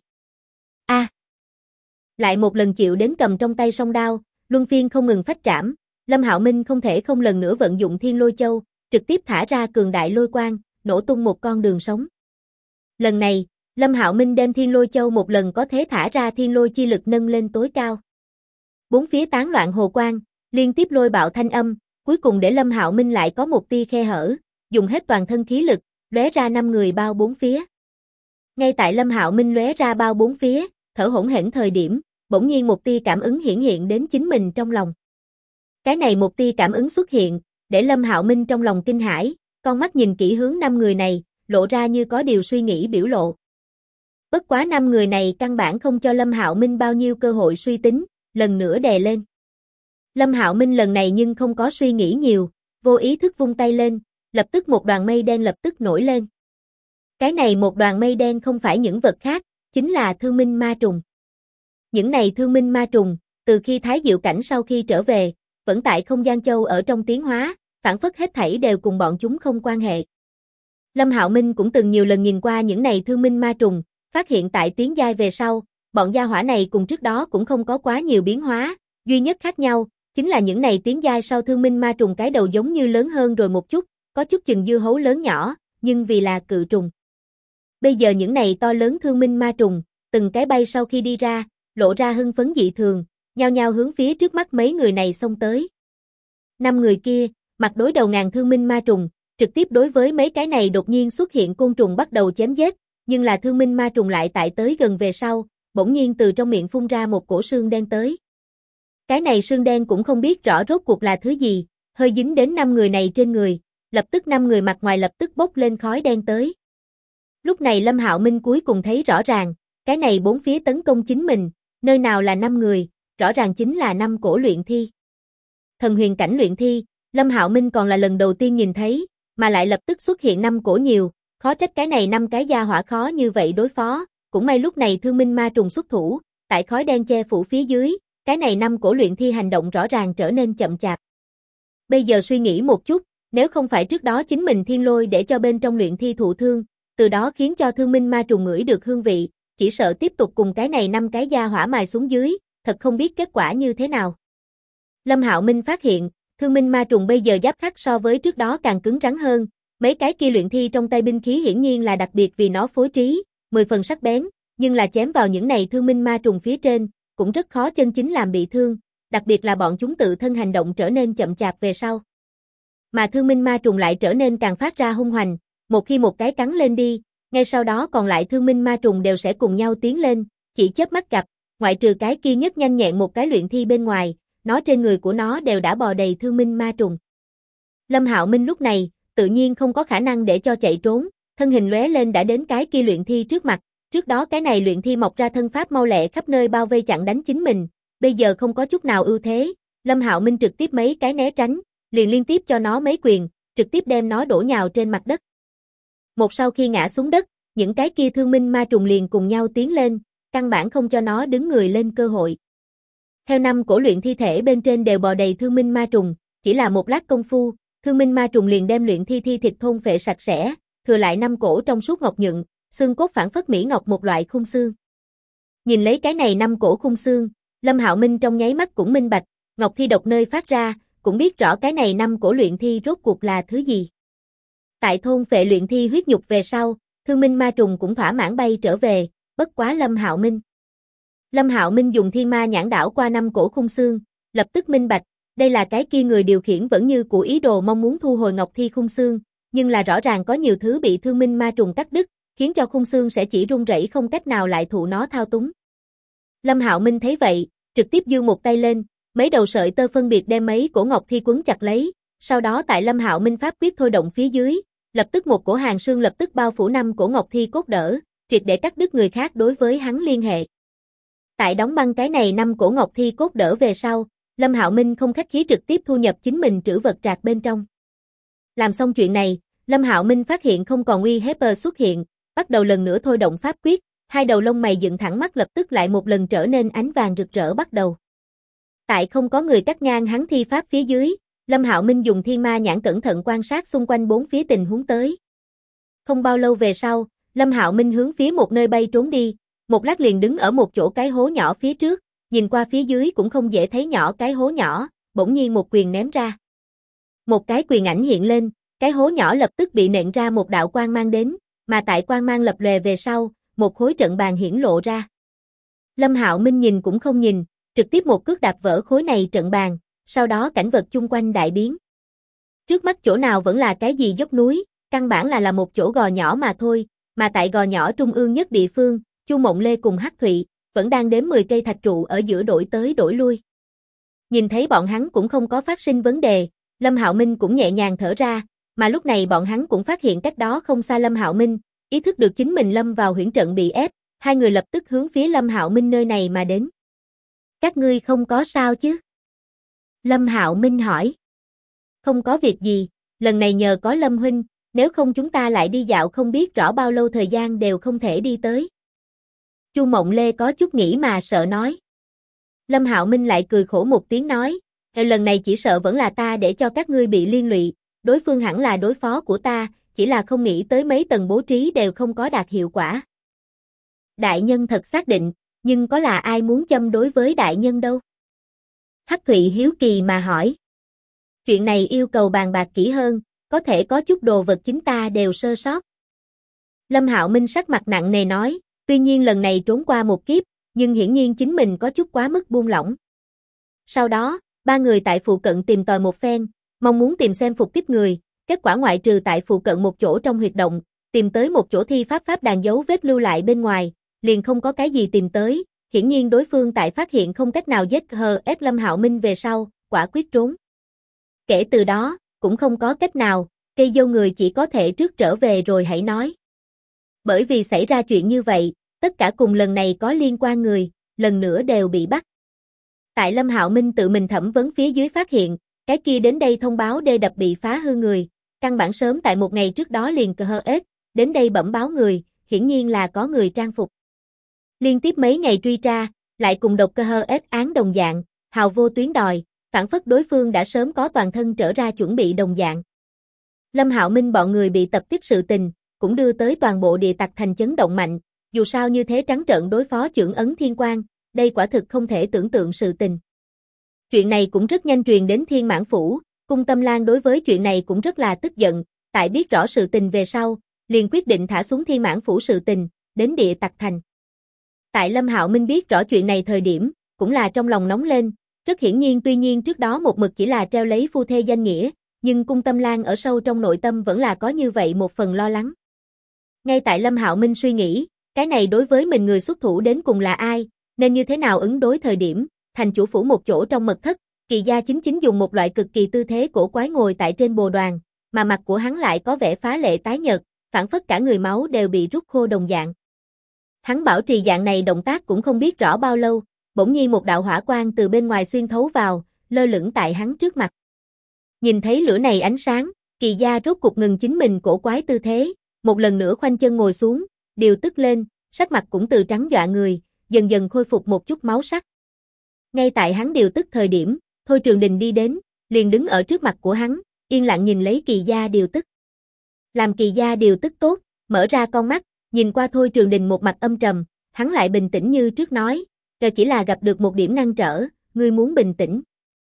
Lại một lần chịu đến cầm trong tay song đao, luân phiên không ngừng phách trảm, Lâm Hạo Minh không thể không lần nữa vận dụng Thiên Lôi Châu, trực tiếp thả ra cường đại lôi quang, nổ tung một con đường sống. Lần này, Lâm Hạo Minh đem Thiên Lôi Châu một lần có thế thả ra thiên lôi chi lực nâng lên tối cao. Bốn phía tán loạn hồ quang, liên tiếp lôi bạo thanh âm, cuối cùng để Lâm Hạo Minh lại có một tia khe hở, dùng hết toàn thân khí lực, lóe ra 5 người bao bốn phía. Ngay tại Lâm Hạo Minh lóe ra bao bốn phía, thở hổn hển thời điểm, bỗng nhiên một tia cảm ứng hiển hiện đến chính mình trong lòng. Cái này một tia cảm ứng xuất hiện, để Lâm Hạo Minh trong lòng kinh hãi, con mắt nhìn kỹ hướng 5 người này, lộ ra như có điều suy nghĩ biểu lộ. Bất quá 5 người này căn bản không cho Lâm Hạo Minh bao nhiêu cơ hội suy tính, lần nữa đè lên. Lâm Hạo Minh lần này nhưng không có suy nghĩ nhiều, vô ý thức vung tay lên, lập tức một đoàn mây đen lập tức nổi lên. Cái này một đoàn mây đen không phải những vật khác, chính là thương minh ma trùng. Những này thương minh ma trùng, từ khi Thái Diệu Cảnh sau khi trở về, vẫn tại không gian châu ở trong tiến hóa, phản phất hết thảy đều cùng bọn chúng không quan hệ. Lâm Hạo Minh cũng từng nhiều lần nhìn qua những này thương minh ma trùng, phát hiện tại tiến giai về sau, bọn gia hỏa này cùng trước đó cũng không có quá nhiều biến hóa, duy nhất khác nhau, chính là những này tiến giai sau thương minh ma trùng cái đầu giống như lớn hơn rồi một chút, có chút chừng dưa hấu lớn nhỏ, nhưng vì là cự trùng. Bây giờ những này to lớn thương minh ma trùng, từng cái bay sau khi đi ra, lộ ra hưng phấn dị thường, nhao nhao hướng phía trước mắt mấy người này xông tới. 5 người kia, mặt đối đầu ngàn thương minh ma trùng, trực tiếp đối với mấy cái này đột nhiên xuất hiện côn trùng bắt đầu chém giết, nhưng là thương minh ma trùng lại tại tới gần về sau, bỗng nhiên từ trong miệng phun ra một cổ sương đen tới. Cái này sương đen cũng không biết rõ rốt cuộc là thứ gì, hơi dính đến 5 người này trên người, lập tức 5 người mặt ngoài lập tức bốc lên khói đen tới. Lúc này Lâm Hạo Minh cuối cùng thấy rõ ràng, cái này bốn phía tấn công chính mình, nơi nào là 5 người, rõ ràng chính là 5 cổ luyện thi. Thần huyền cảnh luyện thi, Lâm Hạo Minh còn là lần đầu tiên nhìn thấy, mà lại lập tức xuất hiện 5 cổ nhiều, khó trách cái này 5 cái gia hỏa khó như vậy đối phó, cũng may lúc này thương minh ma trùng xuất thủ, tại khói đen che phủ phía dưới, cái này 5 cổ luyện thi hành động rõ ràng trở nên chậm chạp. Bây giờ suy nghĩ một chút, nếu không phải trước đó chính mình thiên lôi để cho bên trong luyện thi thụ thương, từ đó khiến cho thương minh ma trùng ngửi được hương vị, chỉ sợ tiếp tục cùng cái này 5 cái gia hỏa mài xuống dưới, thật không biết kết quả như thế nào. Lâm Hạo Minh phát hiện, thương minh ma trùng bây giờ giáp khắc so với trước đó càng cứng rắn hơn, mấy cái kia luyện thi trong tay binh khí hiển nhiên là đặc biệt vì nó phối trí, 10 phần sắc bén, nhưng là chém vào những này thương minh ma trùng phía trên, cũng rất khó chân chính làm bị thương, đặc biệt là bọn chúng tự thân hành động trở nên chậm chạp về sau. Mà thương minh ma trùng lại trở nên càng phát ra hung hoành, một khi một cái cắn lên đi, ngay sau đó còn lại thương minh ma trùng đều sẽ cùng nhau tiến lên, chỉ chớp mắt gặp, ngoại trừ cái kia nhất nhanh nhẹn một cái luyện thi bên ngoài, nó trên người của nó đều đã bò đầy thương minh ma trùng. Lâm Hạo Minh lúc này, tự nhiên không có khả năng để cho chạy trốn, thân hình lóe lên đã đến cái kia luyện thi trước mặt, trước đó cái này luyện thi mọc ra thân pháp mau lẹ khắp nơi bao vây chặn đánh chính mình, bây giờ không có chút nào ưu thế, Lâm Hạo Minh trực tiếp mấy cái né tránh, liền liên tiếp cho nó mấy quyền, trực tiếp đem nó đổ nhào trên mặt đất. Một sau khi ngã xuống đất, những cái kia thương minh ma trùng liền cùng nhau tiến lên, căn bản không cho nó đứng người lên cơ hội. Theo 5 cổ luyện thi thể bên trên đều bò đầy thương minh ma trùng, chỉ là một lát công phu, thương minh ma trùng liền đem luyện thi thịt thôn phệ sạch sẽ, thừa lại 5 cổ trong suốt ngọc nhuận, xương cốt phản phất mỹ ngọc một loại khung xương. Nhìn lấy cái này 5 cổ khung xương, Lâm Hạo Minh trong nháy mắt cũng minh bạch, ngọc thi độc nơi phát ra, cũng biết rõ cái này 5 cổ luyện thi rốt cuộc là thứ gì. Tại thôn phệ luyện thi huyết nhục về sau, thương minh ma trùng cũng thỏa mãn bay trở về, bất quá Lâm Hạo Minh dùng thiên ma nhãn đảo qua 5 cổ khung xương, lập tức minh bạch, đây là cái kia người điều khiển vẫn như của ý đồ mong muốn thu hồi ngọc thi khung xương, nhưng là rõ ràng có nhiều thứ bị thương minh ma trùng cắt đứt, khiến cho khung xương sẽ chỉ rung rẩy không cách nào lại thụ nó thao túng. Lâm Hạo Minh thấy vậy, trực tiếp giương một tay lên, mấy đầu sợi tơ phân biệt đem mấy cổ ngọc thi quấn chặt lấy, sau đó tại Lâm Hạo Minh pháp quyết thôi động phía dưới, lập tức một cổ hàng xương lập tức bao phủ 5 cổ ngọc thi cốt đỡ, triệt để cắt đứt người khác đối với hắn liên hệ. Tại đóng băng cái này 5 cổ ngọc thi cốt đỡ về sau, Lâm Hạo Minh không khách khí trực tiếp thu nhập chính mình trữ vật trạc bên trong. Làm xong chuyện này, Lâm Hạo Minh phát hiện không còn uy hiếp xuất hiện, bắt đầu lần nữa thôi động pháp quyết, hai đầu lông mày dựng thẳng mắt lập tức lại một lần trở nên ánh vàng rực rỡ bắt đầu. Tại không có người cắt ngang hắn thi pháp phía dưới, Lâm Hạo Minh dùng thiên ma nhãn cẩn thận quan sát xung quanh bốn phía tình huống tới. Không bao lâu về sau, Lâm Hạo Minh hướng phía một nơi bay trốn đi, một lát liền đứng ở một chỗ cái hố nhỏ phía trước, nhìn qua phía dưới cũng không dễ thấy nhỏ cái hố nhỏ, bỗng nhiên một quyền ném ra. Một cái quyền ảnh hiện lên, cái hố nhỏ lập tức bị nện ra một đạo quang mang đến, mà tại quang mang lập lòe về sau, một khối trận bàn hiển lộ ra. Lâm Hạo Minh nhìn cũng không nhìn, trực tiếp một cước đạp vỡ khối này trận bàn, sau đó cảnh vật chung quanh đại biến. Trước mắt chỗ nào vẫn là cái gì dốc núi, căn bản là một chỗ gò nhỏ mà thôi, mà tại gò nhỏ trung ương nhất địa phương, Chu Mộng Lê cùng Hắc Thụy vẫn đang đếm 10 cây thạch trụ ở giữa đổi tới đổi lui. Nhìn thấy bọn hắn cũng không có phát sinh vấn đề, Lâm Hạo Minh cũng nhẹ nhàng thở ra, mà lúc này bọn hắn cũng phát hiện cách đó không xa Lâm Hạo Minh, ý thức được chính mình lâm vào huyễn trận bị ép, hai người lập tức hướng phía Lâm Hạo Minh nơi này mà đến. Các ngươi không có sao chứ? Lâm Hạo Minh hỏi. Không có việc gì, lần này nhờ có Lâm huynh, nếu không chúng ta lại đi dạo không biết rõ bao lâu thời gian đều không thể đi tới. Chu Mộng Lê có chút nghĩ mà sợ nói. Lâm Hạo Minh lại cười khổ một tiếng nói, lần này chỉ sợ vẫn là ta để cho các ngươi bị liên lụy, đối phương hẳn là đối phó của ta, chỉ là không nghĩ tới mấy tầng bố trí đều không có đạt hiệu quả. Đại nhân thật xác định, nhưng có là ai muốn châm đối với đại nhân đâu? Hắc Thụy hiếu kỳ mà hỏi. Chuyện này yêu cầu bàn bạc kỹ hơn, có thể có chút đồ vật chính ta đều sơ sót. Lâm Hạo Minh sắc mặt nặng nề nói, tuy nhiên lần này trốn qua một kiếp, nhưng hiển nhiên chính mình có chút quá mức buông lỏng. Sau đó, ba người tại phụ cận tìm tòi một phen, mong muốn tìm xem phục kích người, kết quả ngoại trừ tại phụ cận một chỗ trong huyệt động, tìm tới một chỗ thi pháp đàn dấu vết lưu lại bên ngoài, liền không có cái gì tìm tới, hiển nhiên đối phương tại phát hiện không cách nào giết ép Lâm Hạo Minh về sau, quả quyết trốn. Kể từ đó, cũng không có cách nào, cây dâu người chỉ có thể trước trở về rồi hãy nói. Bởi vì xảy ra chuyện như vậy, tất cả cùng lần này có liên quan người, lần nữa đều bị bắt. Tại Lâm Hạo Minh tự mình thẩm vấn phía dưới phát hiện, cái kia đến đây thông báo đê đập bị phá hư người, căn bản sớm tại một ngày trước đó liền đến đây bẩm báo người, hiển nhiên là có người trang phục. Liên tiếp mấy ngày truy tra, lại cùng độc án đồng dạng, hào vô tuyến đòi, phản phất đối phương đã sớm có toàn thân trở ra chuẩn bị đồng dạng. Lâm Hạo Minh bọn người bị tập kích sự tình, cũng đưa tới toàn bộ địa tặc thành chấn động mạnh, dù sao như thế trắng trợn đối phó chưởng ấn thiên quang, đây quả thực không thể tưởng tượng sự tình. Chuyện này cũng rất nhanh truyền đến Thiên Mãn Phủ, Cung Tâm Lan đối với chuyện này cũng rất là tức giận, tại biết rõ sự tình về sau, liền quyết định thả xuống Thiên Mãn Phủ sự tình, đến địa tặc thành. Tại Lâm Hạo Minh biết rõ chuyện này thời điểm, cũng là trong lòng nóng lên, rất hiển nhiên tuy nhiên trước đó một mực chỉ là treo lấy phu thê danh nghĩa, nhưng Cung Tâm Lan ở sâu trong nội tâm vẫn là có như vậy một phần lo lắng. Ngay tại Lâm Hạo Minh suy nghĩ, cái này đối với mình người xuất thủ đến cùng là ai, nên như thế nào ứng đối thời điểm, thành chủ phủ một chỗ trong mật thất, Kỳ Gia chính dùng một loại cực kỳ tư thế cổ quái ngồi tại trên bồ đoàn, mà mặt của hắn lại có vẻ phá lệ tái nhợt, phảng phất cả người máu đều bị rút khô đồng dạng. Hắn bảo trì dạng này động tác cũng không biết rõ bao lâu, bỗng nhiên một đạo hỏa quang từ bên ngoài xuyên thấu vào, lơ lửng tại hắn trước mặt. Nhìn thấy lửa này ánh sáng, Kỳ Gia rốt cục ngừng chính mình cổ quái tư thế, một lần nữa khoanh chân ngồi xuống, điều tức lên, sắc mặt cũng từ trắng dọa người, dần dần khôi phục một chút máu sắc. Ngay tại hắn điều tức thời điểm, Thôi Trường Đình đi đến, liền đứng ở trước mặt của hắn, yên lặng nhìn lấy Kỳ Gia điều tức. Làm Kỳ Gia điều tức tốt, mở ra con mắt, nhìn qua Thôi Trường Đình một mặt âm trầm, hắn lại bình tĩnh như trước nói, chỉ là gặp được một điểm ngăn trở, ngươi muốn bình tĩnh.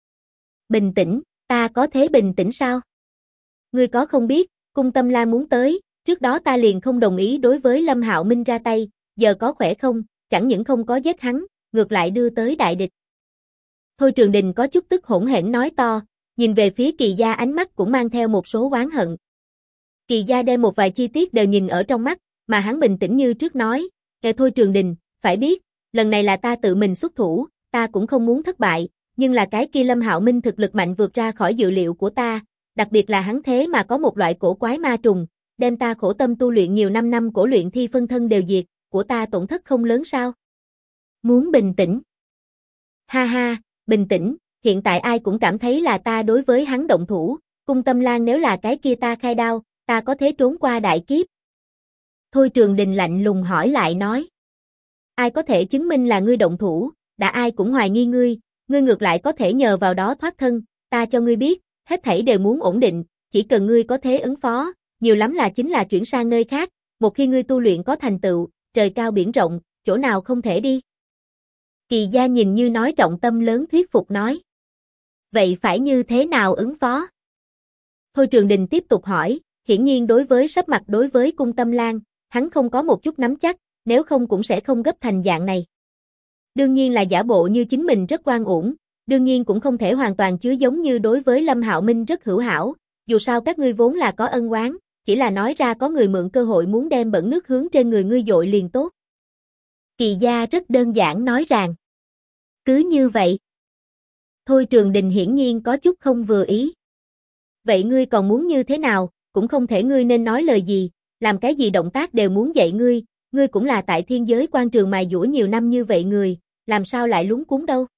Bình tĩnh, ta có thể bình tĩnh sao? Ngươi có không biết, Cung Tâm Lan muốn tới, trước đó ta liền không đồng ý đối với Lâm Hạo Minh ra tay, giờ có khỏe không, chẳng những không có giết hắn, ngược lại đưa tới đại địch. Thôi Trường Đình có chút tức hỗn hển nói to, nhìn về phía Kỳ Gia ánh mắt cũng mang theo một số oán hận. Kỳ Gia đem một vài chi tiết đều nhìn ở trong mắt, mà hắn bình tĩnh như trước nói, Thôi Trường Đình, phải biết, lần này là ta tự mình xuất thủ, ta cũng không muốn thất bại, nhưng là cái kia Lâm Hạo Minh thực lực mạnh vượt ra khỏi dự liệu của ta, đặc biệt là hắn thế mà có một loại cổ quái ma trùng, đem ta khổ tâm tu luyện nhiều năm cổ luyện thi phân thân đều diệt, của ta tổn thất không lớn sao? Muốn bình tĩnh. Ha ha, bình tĩnh, hiện tại ai cũng cảm thấy là ta đối với hắn động thủ, Cung Tâm Lan nếu là cái kia ta khai đao, ta có thể trốn qua đại kiếp. Thôi Trường Đình lạnh lùng hỏi lại nói. Ai có thể chứng minh là ngươi động thủ, đã ai cũng hoài nghi ngươi ngược lại có thể nhờ vào đó thoát thân, ta cho ngươi biết, hết thảy đều muốn ổn định, chỉ cần ngươi có thế ứng phó, nhiều lắm là chính là chuyển sang nơi khác, một khi ngươi tu luyện có thành tựu, trời cao biển rộng, chỗ nào không thể đi. Kỳ Gia nhìn như nói trọng tâm lớn thuyết phục nói. Vậy phải như thế nào ứng phó? Thôi Trường Đình tiếp tục hỏi, hiển nhiên đối với sắp mặt đối với Cung Tâm Lan, hắn không có một chút nắm chắc, nếu không cũng sẽ không gấp thành dạng này. Đương nhiên là giả bộ như chính mình rất oan uổng, đương nhiên cũng không thể hoàn toàn chứa giống như đối với Lâm Hạo Minh rất hữu hảo, dù sao các ngươi vốn là có ân oán, chỉ là nói ra có người mượn cơ hội muốn đem bẩn nước hướng trên người ngươi dội liền tốt. Kỳ gia rất đơn giản nói rằng, cứ như vậy. Thôi Trường Đình hiển nhiên có chút không vừa ý. Vậy ngươi còn muốn như thế nào, cũng không thể ngươi nên nói lời gì, làm cái gì động tác đều muốn dạy ngươi cũng là tại thiên giới quan trường mài dũa nhiều năm như vậy người, làm sao lại lúng cuống đâu.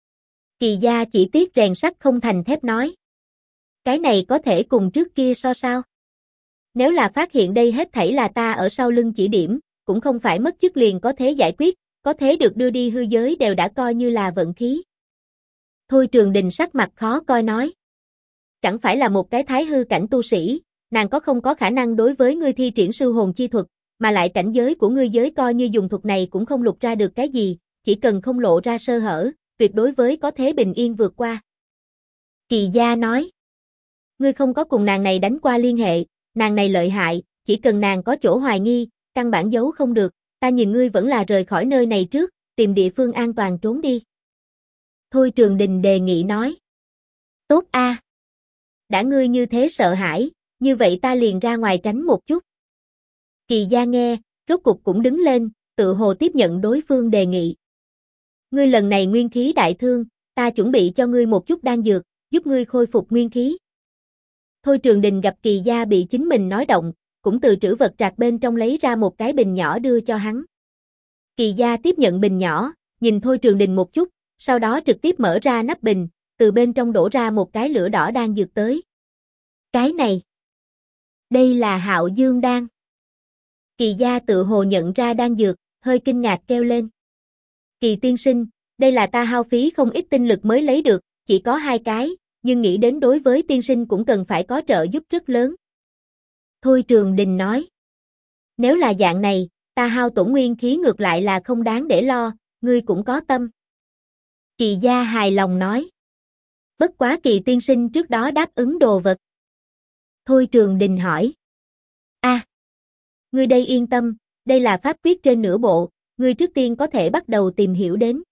Kỳ gia chỉ tiếc rèn sắt không thành thép nói. Cái này có thể cùng trước kia so sao? Nếu là phát hiện đây hết thảy là ta ở sau lưng chỉ điểm, cũng không phải mất chức liền có thể giải quyết, có thế được đưa đi hư giới đều đã coi như là vận khí. Thôi Trường Đình sắc mặt khó coi nói. Chẳng phải là một cái thái hư cảnh tu sĩ, nàng không có khả năng đối với ngươi thi triển sư hồn chi thuật, mà lại cảnh giới của ngươi giới coi như dùng thuật này cũng không lục ra được cái gì, chỉ cần không lộ ra sơ hở, tuyệt đối với có thế bình yên vượt qua. Kỳ gia nói. Ngươi không có cùng nàng này đánh qua liên hệ, nàng này lợi hại, chỉ cần nàng có chỗ hoài nghi, căn bản giấu không được, ta nhìn ngươi vẫn là rời khỏi nơi này trước, tìm địa phương an toàn trốn đi. Thôi Trường Đình đề nghị nói. Tốt a. Đã ngươi như thế sợ hãi, như vậy ta liền ra ngoài tránh một chút. Kỳ gia nghe, rốt cục cũng đứng lên, tự hồ tiếp nhận đối phương đề nghị. Ngươi lần này nguyên khí đại thương, ta chuẩn bị cho ngươi một chút đan dược, giúp ngươi khôi phục nguyên khí. Thôi Trường Đình gặp Kỳ gia bị chính mình nói động, cũng từ trữ vật trạc bên trong lấy ra một cái bình nhỏ đưa cho hắn. Kỳ gia tiếp nhận bình nhỏ, nhìn Thôi Trường Đình một chút, sau đó trực tiếp mở ra nắp bình, từ bên trong đổ ra một cái lửa đỏ đan dược tới. Cái này, đây là Hạo Dương đan. Kỳ gia tự hồ nhận ra đan dược, hơi kinh ngạc kêu lên. Kỳ tiên sinh, đây là ta hao phí không ít tinh lực mới lấy được, chỉ có 2 cái, nhưng nghĩ đến đối với tiên sinh cũng cần phải có trợ giúp rất lớn. Thôi Trường Đình nói. Nếu là dạng này, ta hao tổn nguyên khí ngược lại là không đáng để lo, ngươi cũng có tâm. Kỳ gia hài lòng nói. Bất quá Kỳ tiên sinh trước đó đáp ứng đồ vật. Thôi Trường Đình hỏi. Ngươi đây yên tâm, đây là pháp quyết trên nửa bộ, ngươi trước tiên có thể bắt đầu tìm hiểu đến.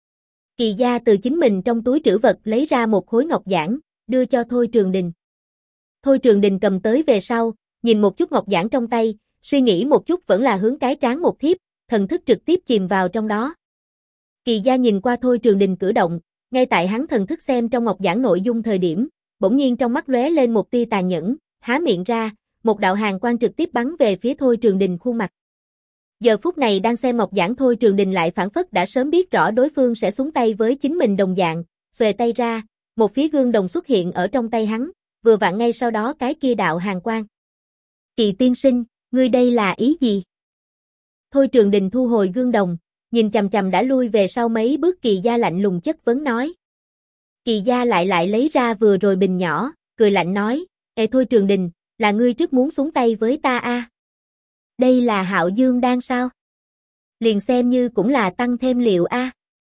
Kỳ gia từ chính mình trong túi trữ vật lấy ra một khối ngọc giản, đưa cho Thôi Trường Đình. Thôi Trường Đình cầm tới về sau, nhìn một chút ngọc giản trong tay, suy nghĩ một chút vẫn là hướng cái trán một thiếp, thần thức trực tiếp chìm vào trong đó. Kỳ gia nhìn qua Thôi Trường Đình cử động, ngay tại hắn thần thức xem trong ngọc giản nội dung thời điểm, bỗng nhiên trong mắt lóe lên một tia tàn nhẫn, há miệng ra, một đạo hàn quang trực tiếp bắn về phía Thôi Trường Đình khuôn mặt. Giờ phút này đang xem ngọc giản Thôi Trường Đình lại phảng phất đã sớm biết rõ đối phương sẽ xuống tay với chính mình đồng dạng, xuề tay ra, một phía gương đồng xuất hiện ở trong tay hắn, vừa vặn ngay sau đó cái kia đạo hàn quang. Kỳ tiên sinh, ngươi đây là ý gì? Thôi Trường Đình thu hồi gương đồng, nhìn chằm chằm đã lui về sau mấy bước Kỳ gia lạnh lùng chất vấn nói. Kỳ gia lại lấy ra vừa rồi bình nhỏ, cười lạnh nói, ê Thôi Trường Đình, là ngươi trước muốn xuống tay với ta a? Đây là Hạo Dương đan sao? Liền xem như cũng là tăng thêm liệu a.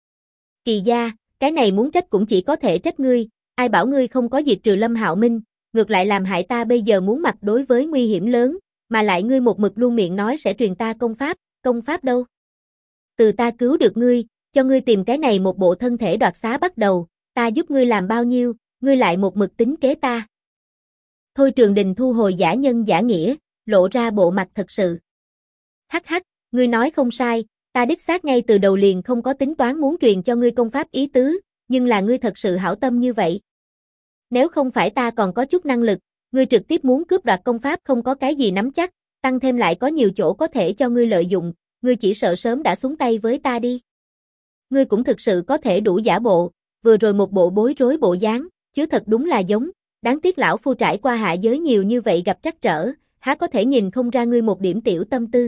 Kỳ gia, cái này muốn trách cũng chỉ có thể trách ngươi, ai bảo ngươi không có diệt trừ Lâm Hạo Minh, ngược lại làm hại ta bây giờ muốn mặt đối với nguy hiểm lớn, mà lại ngươi một mực luôn miệng nói sẽ truyền ta công pháp đâu? Từ ta cứu được ngươi, cho ngươi tìm cái này một bộ thân thể đoạt xá bắt đầu, ta giúp ngươi làm bao nhiêu, ngươi lại một mực tính kế ta. Thôi Trường Đình thu hồi giả nhân giả nghĩa, lộ ra bộ mặt thật sự. Hắc hắc, ngươi nói không sai, ta đích xác ngay từ đầu liền không có tính toán muốn truyền cho ngươi công pháp ý tứ, nhưng là ngươi thật sự hảo tâm như vậy. Nếu không phải ta còn có chút năng lực, ngươi trực tiếp muốn cướp đoạt công pháp không có cái gì nắm chắc, tăng thêm lại có nhiều chỗ có thể cho ngươi lợi dụng, ngươi chỉ sợ sớm đã xuống tay với ta đi. Ngươi cũng thực sự có thể đủ giả bộ, vừa rồi một bộ bối rối bộ dáng, chứ thật đúng là giống, đáng tiếc lão phu trải qua hạ giới nhiều như vậy gặp trắc trở, há có thể nhìn không ra ngươi một điểm tiểu tâm tư.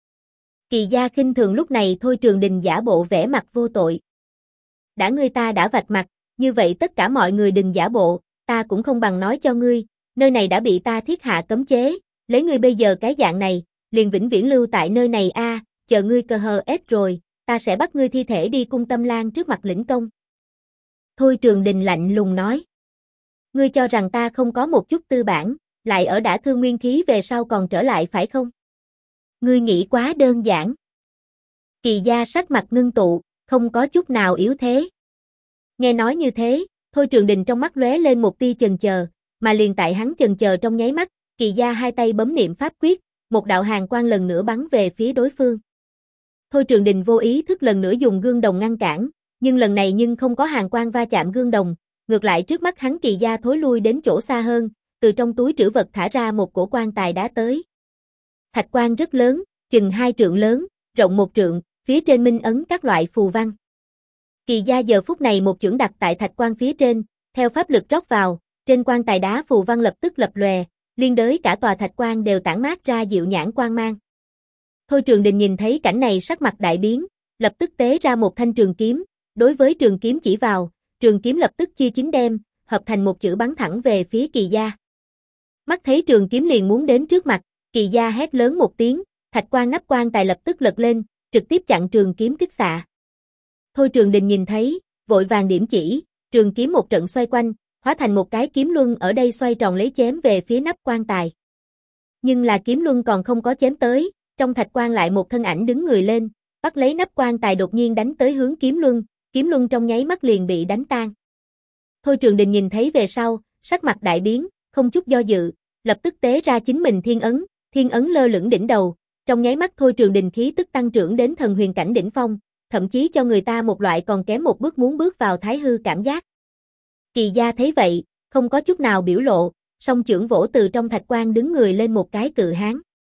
Kỳ gia khinh thường lúc này Thôi Trường Đình giả bộ vẻ mặt vô tội. Đã ngươi ta đã vạch mặt, như vậy tất cả mọi người đừng giả bộ, ta cũng không bằng nói cho ngươi, nơi này đã bị ta thiết hạ cấm chế, lấy ngươi bây giờ cái dạng này, liền vĩnh viễn lưu tại nơi này a, chờ ngươi cơ hờ ết rồi, ta sẽ bắt ngươi thi thể đi Cung Tâm Lan trước mặt lĩnh công. Thôi Trường Đình lạnh lùng nói. Ngươi cho rằng ta không có một chút tư bản, lại ở đã thương nguyên khí về sau còn trở lại phải không? Ngươi nghĩ quá đơn giản. Kỳ Gia sắc mặt ngưng tụ, không có chút nào yếu thế. Nghe nói như thế, Thôi Trường Đình trong mắt lóe lên một tia chần chờ, mà liền tại hắn chần chờ trong nháy mắt, Kỳ Gia hai tay bấm niệm pháp quyết, một đạo hàn quang lần nữa bắn về phía đối phương. Thôi Trường Đình vô ý thức lần nữa dùng gương đồng ngăn cản, nhưng lần này không có hàn quang va chạm gương đồng, ngược lại trước mắt hắn Kỳ Gia thối lui đến chỗ xa hơn, từ trong túi trữ vật thả ra một cổ quan tài đá tới. Thạch quan rất lớn, chừng 2 trượng lớn, rộng 1 trượng, phía trên minh ấn các loại phù văn. Kỳ Gia giờ phút này một chưởng đặt tại thạch quan phía trên, theo pháp lực rót vào, trên quan tài đá phù văn lập tức lập lòe, liên đới cả tòa thạch quan đều tản mát ra dịu nhãn quang mang. Thôi Trường Đình nhìn thấy cảnh này sắc mặt đại biến, lập tức tế ra một thanh trường kiếm, đối với trường kiếm chỉ vào, trường kiếm lập tức chia 9 đem, hợp thành một chữ bắn thẳng về phía Kỳ Gia. Mắt thấy trường kiếm liền muốn đến trước mặt, Kỳ Gia hét lớn một tiếng, thạch quan nắp quan tài lập tức lật lên, trực tiếp chặn trường kiếm kích xạ. Thôi Trường Đình nhìn thấy, vội vàng điểm chỉ, trường kiếm một trận xoay quanh, hóa thành một cái kiếm luân ở đây xoay tròn lấy chém về phía nắp quan tài. Nhưng là kiếm luân còn không có chém tới, trong thạch quan lại một thân ảnh đứng người lên, bắt lấy nắp quan tài đột nhiên đánh tới hướng kiếm luân trong nháy mắt liền bị đánh tan. Thôi Trường Đình nhìn thấy về sau, sắc mặt đại biến, không chút do dự, lập tức tế ra chính mình thiên ấn lơ lửng đỉnh đầu, trong nháy mắt Thôi Trường Đình khí tức tăng trưởng đến thần huyền cảnh đỉnh phong, thậm chí cho người ta một loại còn kém một bước muốn bước vào thái hư cảm giác. Kỳ Gia thấy vậy, không có chút nào biểu lộ, song chưởng vỗ từ trong thạch quan đứng người lên một cái cự hán.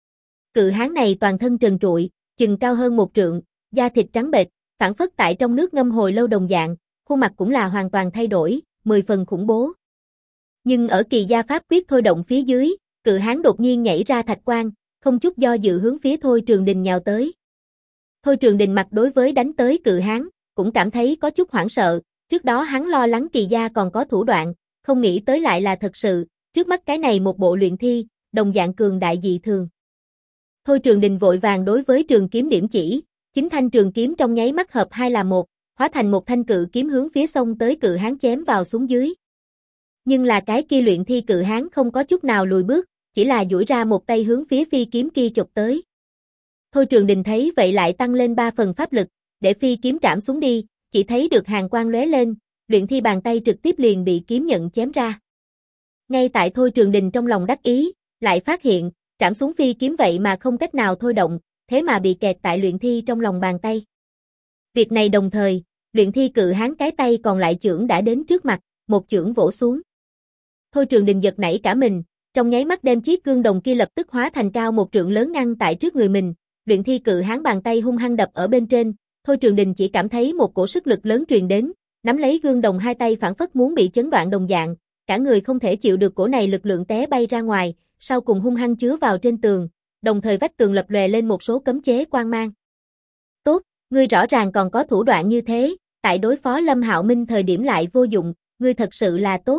Cự hán này toàn thân trần trụi, chừng cao hơn 1 trượng, da thịt trắng bệch, phảng phất tại trong nước ngâm hồi lâu đồng dạng, khuôn mặt cũng là hoàn toàn thay đổi, 10 phần khủng bố. Nhưng ở Kỳ Gia pháp quyết thôi động phía dưới, cự hán đột nhiên nhảy ra thạch quan, không chút do dự hướng phía Thôi Trường Đình nhào tới. Thôi Trường Đình mặt đối với đánh tới cự hán, cũng cảm thấy có chút hoảng sợ, trước đó hắn lo lắng Kỳ Gia còn có thủ đoạn, không nghĩ tới lại là thật sự, trước mắt cái này một bộ luyện thi, đồng dạng cường đại dị thường. Thôi Trường Đình vội vàng đối với trường kiếm điểm chỉ, chính thanh trường kiếm trong nháy mắt hợp hai là một, hóa thành một thanh cự kiếm hướng phía xông tới cự hán chém vào xuống dưới. Nhưng là cái kia luyện thi cự hán không có chút nào lùi bước, chỉ là duỗi ra một tay hướng phía phi kiếm kia chộp tới. Thôi Trường Đình thấy vậy lại tăng lên 3 phần pháp lực, để phi kiếm trảm xuống đi, chỉ thấy được hàn quang lóe lên, luyện thi bàn tay trực tiếp liền bị kiếm nhận chém ra. Ngay tại Thôi Trường Đình trong lòng đắc ý, lại phát hiện, trảm xuống phi kiếm vậy mà không cách nào thôi động, thế mà bị kẹt tại luyện thi trong lòng bàn tay. Việc này đồng thời, luyện thi cự hán cái tay còn lại chưởng đã đến trước mặt, một chưởng vỗ xuống. Thôi Trường Đình giật nảy cả mình, trong nháy mắt đem chiếc gương đồng kia lập tức hóa thành cao 1 trượng lớn ngăn tại trước người mình, luyện thi cự hán bàn tay hung hăng đập ở bên trên, Thôi Trường Đình chỉ cảm thấy một cổ sức lực lớn truyền đến, nắm lấy gương đồng hai tay phảng phất muốn bị chấn đoạn đồng dạng, cả người không thể chịu được cổ này lực lượng té bay ra ngoài, sau cùng hung hăng chứa vào trên tường, đồng thời vách tường lập lòe lên một số cấm chế quang mang. Tốt, ngươi rõ ràng còn có thủ đoạn như thế, tại đối phó Lâm Hạo Minh thời điểm lại vô dụng, ngươi thật sự là tốt.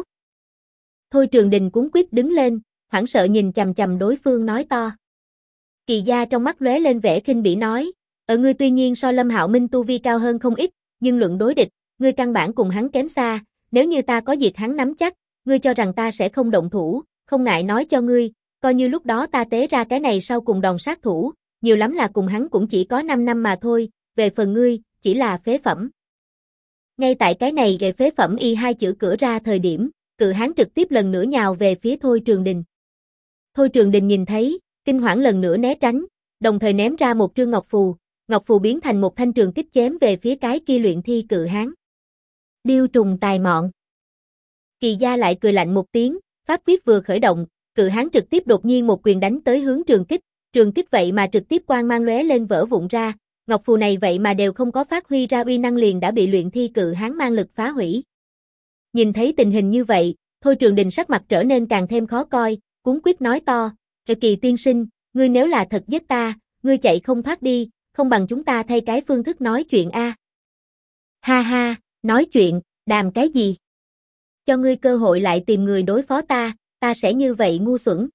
Thôi Trường Đình cuống quýt đứng lên, hoảng sợ nhìn chằm chằm đối phương nói to. Kỳ Gia trong mắt lóe lên vẻ khinh bỉ nói, ngươi tuy nhiên so Lâm Hạo Minh tu vi cao hơn không ít, nhưng luận đối địch, ngươi căn bản cùng hắn kém xa, nếu như ta có diệt hắn nắm chắc, ngươi cho rằng ta sẽ không động thủ, không ngại nói cho ngươi, coi như lúc đó ta tế ra cái này sau cùng đòn sát thủ, nhiều lắm là cùng hắn cũng chỉ có 5 năm mà thôi, về phần ngươi, chỉ là phế phẩm. Ngay tại cái này gậy phế phẩm y hai chữ cửa ra thời điểm, cự hán trực tiếp lần nữa nhào về phía Thôi Trường Đình. Thôi Trường Đình nhìn thấy, kinh hoảng lần nữa né tránh, đồng thời ném ra một trương ngọc phù biến thành một thanh trường kích chém về phía cái kia luyện thi cự hán. Điêu trùng tài mọn. Kỳ Gia lại cười lạnh một tiếng, pháp quyết vừa khởi động, cự hán trực tiếp đột nhiên một quyền đánh tới hướng trường kích vậy mà trực tiếp quang mang lóe lên vỡ vụn ra, ngọc phù này vậy mà đều không có phát huy ra uy năng liền đã bị luyện thi cự hán mang lực phá hủy. Nhìn thấy tình hình như vậy, Thôi Trường Đình sắc mặt trở nên càng thêm khó coi, cuống quýt nói to, Kỳ tiên sinh, ngươi nếu là thật giết ta, ngươi chạy không thoát đi, không bằng chúng ta thay cái phương thức nói chuyện a. Ha ha, nói chuyện, đàm cái gì? Cho ngươi cơ hội lại tìm người đối phó ta sẽ như vậy ngu xuẩn.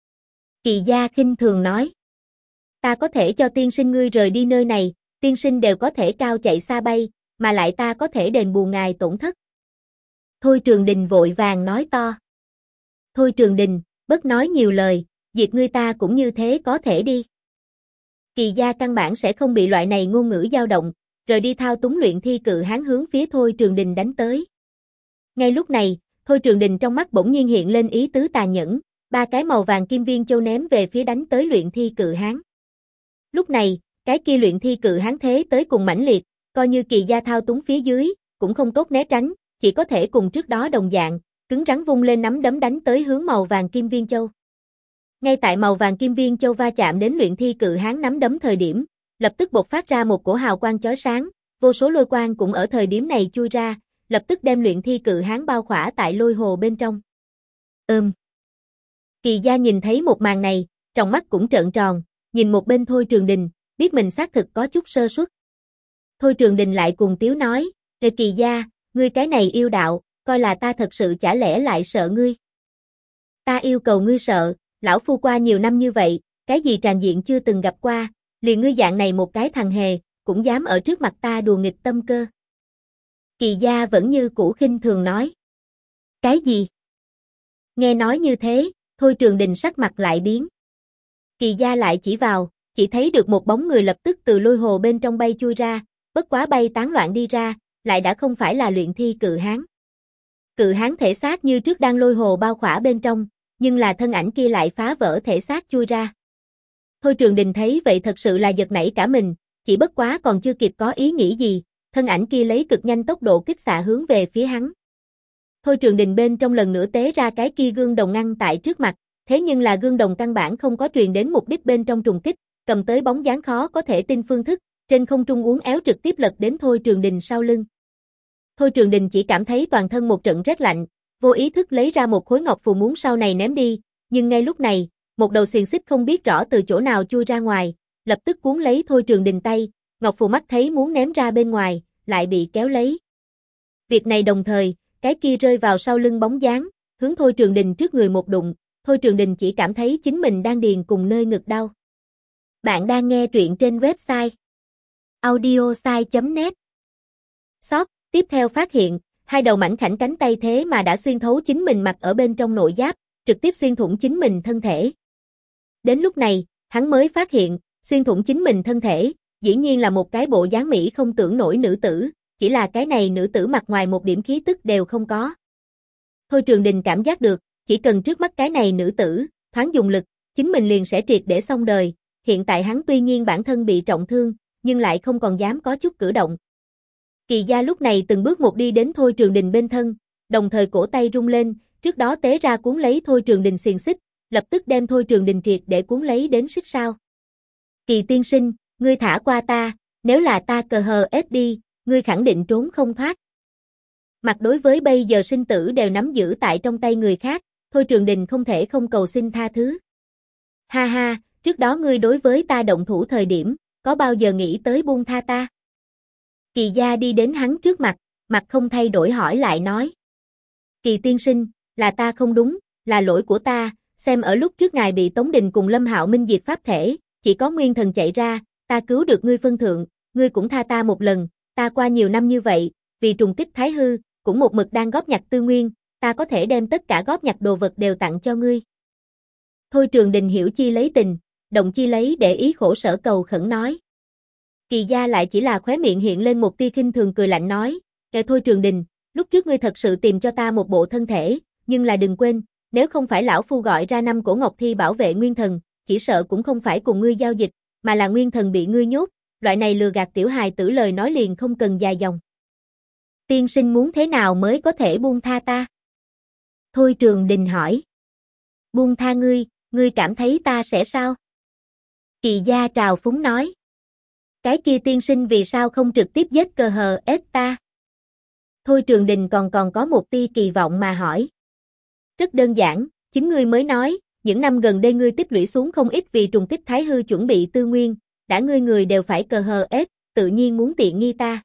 Kỳ Gia khinh thường nói. Ta có thể cho tiên sinh ngươi rời đi nơi này, tiên sinh đều có thể cao chạy xa bay, mà lại ta có thể đền bù ngài tổn thất. Thôi Trường Đình vội vàng nói to. Thôi Trường Đình, bớt nói nhiều lời, diệt ngươi ta cũng như thế có thể đi. Kỳ gia căn bản sẽ không bị loại này ngôn ngữ dao động, rồi đi thao túng luyện thi cự hán hướng phía Thôi Trường Đình đánh tới. Ngay lúc này, Thôi Trường Đình trong mắt bỗng nhiên hiện lên ý tứ tàn nhẫn, 3 cái màu vàng kim viên châu ném về phía đánh tới luyện thi cự hán. Lúc này, cái kia luyện thi cự hán thế tới cùng mãnh liệt, coi như Kỳ gia thao túng phía dưới, cũng không tốt né tránh, chỉ có thể cùng trước đó đồng dạng, cứng rắn vung lên nắm đấm đánh tới hướng màu vàng kim viên châu. Ngay tại màu vàng kim viên châu va chạm đến luyện thi cự hán nắm đấm thời điểm, lập tức bộc phát ra một cổ hào quang chói sáng, vô số lôi quang cũng ở thời điểm này chui ra, lập tức đem luyện thi cự hán bao khỏa tại lôi hồ bên trong. Kỳ gia nhìn thấy một màn này, trong mắt cũng trợn tròn, nhìn một bên Thôi Trường Đình, biết mình xác thực có chút sơ suất. Thôi Trường Đình lại cùng tiếu nói, Kỳ gia, ngươi cái này yêu đạo, coi là ta thật sự chả lẽ lại sợ ngươi. Ta yêu cầu ngươi sợ, lão phu qua nhiều năm như vậy, cái gì tràn diện chưa từng gặp qua, liền ngươi dạng này một cái thằng hề, cũng dám ở trước mặt ta đùa nghịch tâm cơ. Kỳ gia vẫn như cũ khinh thường nói. Cái gì? Nghe nói như thế, Thôi Trường Đình sắc mặt lại biến. Kỳ gia lại chỉ vào, chỉ thấy được một bóng người lập tức từ lôi hồ bên trong bay chui ra, bất quá bay tán loạn đi ra, lại đã không phải là luyện thi cự hán. Cự hán thể xác như trước đang lôi hồ bao khỏa bên trong, nhưng là thân ảnh kia lại phá vỡ thể xác chui ra. Thôi Trường Đình thấy vậy thật sự là giật nảy cả mình, chỉ bất quá còn chưa kịp có ý nghĩ gì, thân ảnh kia lấy cực nhanh tốc độ kích xạ hướng về phía hắn. Thôi Trường Đình bên trong lần nữa tế ra cái kia gương đồng ngăn tại trước mặt, thế nhưng là gương đồng căn bản không có truyền đến mục đích bên trong trùng kích, cầm tới bóng dáng khó có thể tin phương thức, trên không trung uốn éo trực tiếp lật đến Thôi Trường Đình sau lưng. Thôi Trường Đình chỉ cảm thấy toàn thân một trận rét lạnh, vô ý thức lấy ra một khối ngọc phù muốn sau này ném đi, nhưng ngay lúc này, một đầu xiềng xích không biết rõ từ chỗ nào chui ra ngoài, lập tức cuốn lấy Thôi Trường Đình tay, ngọc phù mắt thấy muốn ném ra bên ngoài, lại bị kéo lấy. Việc này đồng thời, cái kia rơi vào sau lưng bóng dáng, hướng Thôi Trường Đình trước người một đụng, Thôi Trường Đình chỉ cảm thấy chính mình đang điền cùng nơi ngực đau. Bạn đang nghe truyện trên website audiosai.net. Tiếp theo phát hiện, hai đầu mảnh khảnh cánh tay thế mà đã xuyên thấu chính mình mặc ở bên trong nội giáp, trực tiếp xuyên thủng chính mình thân thể. Đến lúc này, hắn mới phát hiện, xuyên thủng chính mình thân thể, dĩ nhiên là một cái bộ dáng mỹ không tưởng nổi nữ tử, chỉ là cái này nữ tử mặt ngoài một điểm khí tức đều không có. Thôi Trường Đình cảm giác được, chỉ cần trước mắt cái này nữ tử, thoáng dùng lực, chính mình liền sẽ triệt để xong đời, hiện tại hắn tuy nhiên bản thân bị trọng thương, nhưng lại không còn dám có chút cử động. Kỳ gia lúc này từng bước một đi đến Thôi Trường Đình bên thân, đồng thời cổ tay rung lên, trước đó tế ra cuốn lấy Thôi Trường Đình xiềng xích, lập tức đem Thôi Trường Đình triệt để cuốn lấy đến xích sao. Kỳ tiên sinh, ngươi thả qua ta, nếu là ta cờ hờ ép đi, ngươi khẳng định trốn không thoát. Mặt đối với bây giờ sinh tử đều nắm giữ tại trong tay người khác, Thôi Trường Đình không thể không cầu xin tha thứ. Ha ha, trước đó ngươi đối với ta động thủ thời điểm, có bao giờ nghĩ tới buông tha ta? Kỳ gia đi đến hắn trước mặt, mặt không thay đổi hỏi lại nói. Kỳ tiên sinh, là ta không đúng, là lỗi của ta, xem ở lúc trước ngài bị Tống Đình cùng Lâm Hạo Minh diệt pháp thể, chỉ có nguyên thần chạy ra, ta cứu được ngươi phân thượng, ngươi cũng tha ta một lần, ta qua nhiều năm như vậy, vì trùng kích thái hư, cũng một mực đang góp nhặt tư nguyên, ta có thể đem tất cả góp nhặt đồ vật đều tặng cho ngươi. Thôi Trường Đình hiểu chi lấy tình, động chi lấy để ý khổ sở cầu khẩn nói. Kỳ gia lại chỉ là khóe miệng hiện lên một tia khinh thường cười lạnh nói, Thôi Trường Đình, lúc trước ngươi thật sự tìm cho ta một bộ thân thể, nhưng là đừng quên, nếu không phải lão phu gọi ra 5 cổ ngọc thi bảo vệ nguyên thần, chỉ sợ cũng không phải cùng ngươi giao dịch, mà là nguyên thần bị ngươi nhốt, loại này lừa gạt tiểu hài tử lời nói liền không cần dài dòng. Tiên sinh muốn thế nào mới có thể buông tha ta? Thôi Trường Đình hỏi. Buông tha ngươi, ngươi cảm thấy ta sẽ sao? Kỳ gia trào phúng nói. Cái kia tiên sinh vì sao không trực tiếp giết cờ hờ ép ta? Thôi Trường Đình còn có một tia kỳ vọng mà hỏi. Rất đơn giản, chính ngươi mới nói, những năm gần đây ngươi tích lũy xuống không ít vì trùng kích thái hư chuẩn bị tư nguyên, đã ngươi người đều phải cờ hờ ép, tự nhiên muốn tiện nghi ta.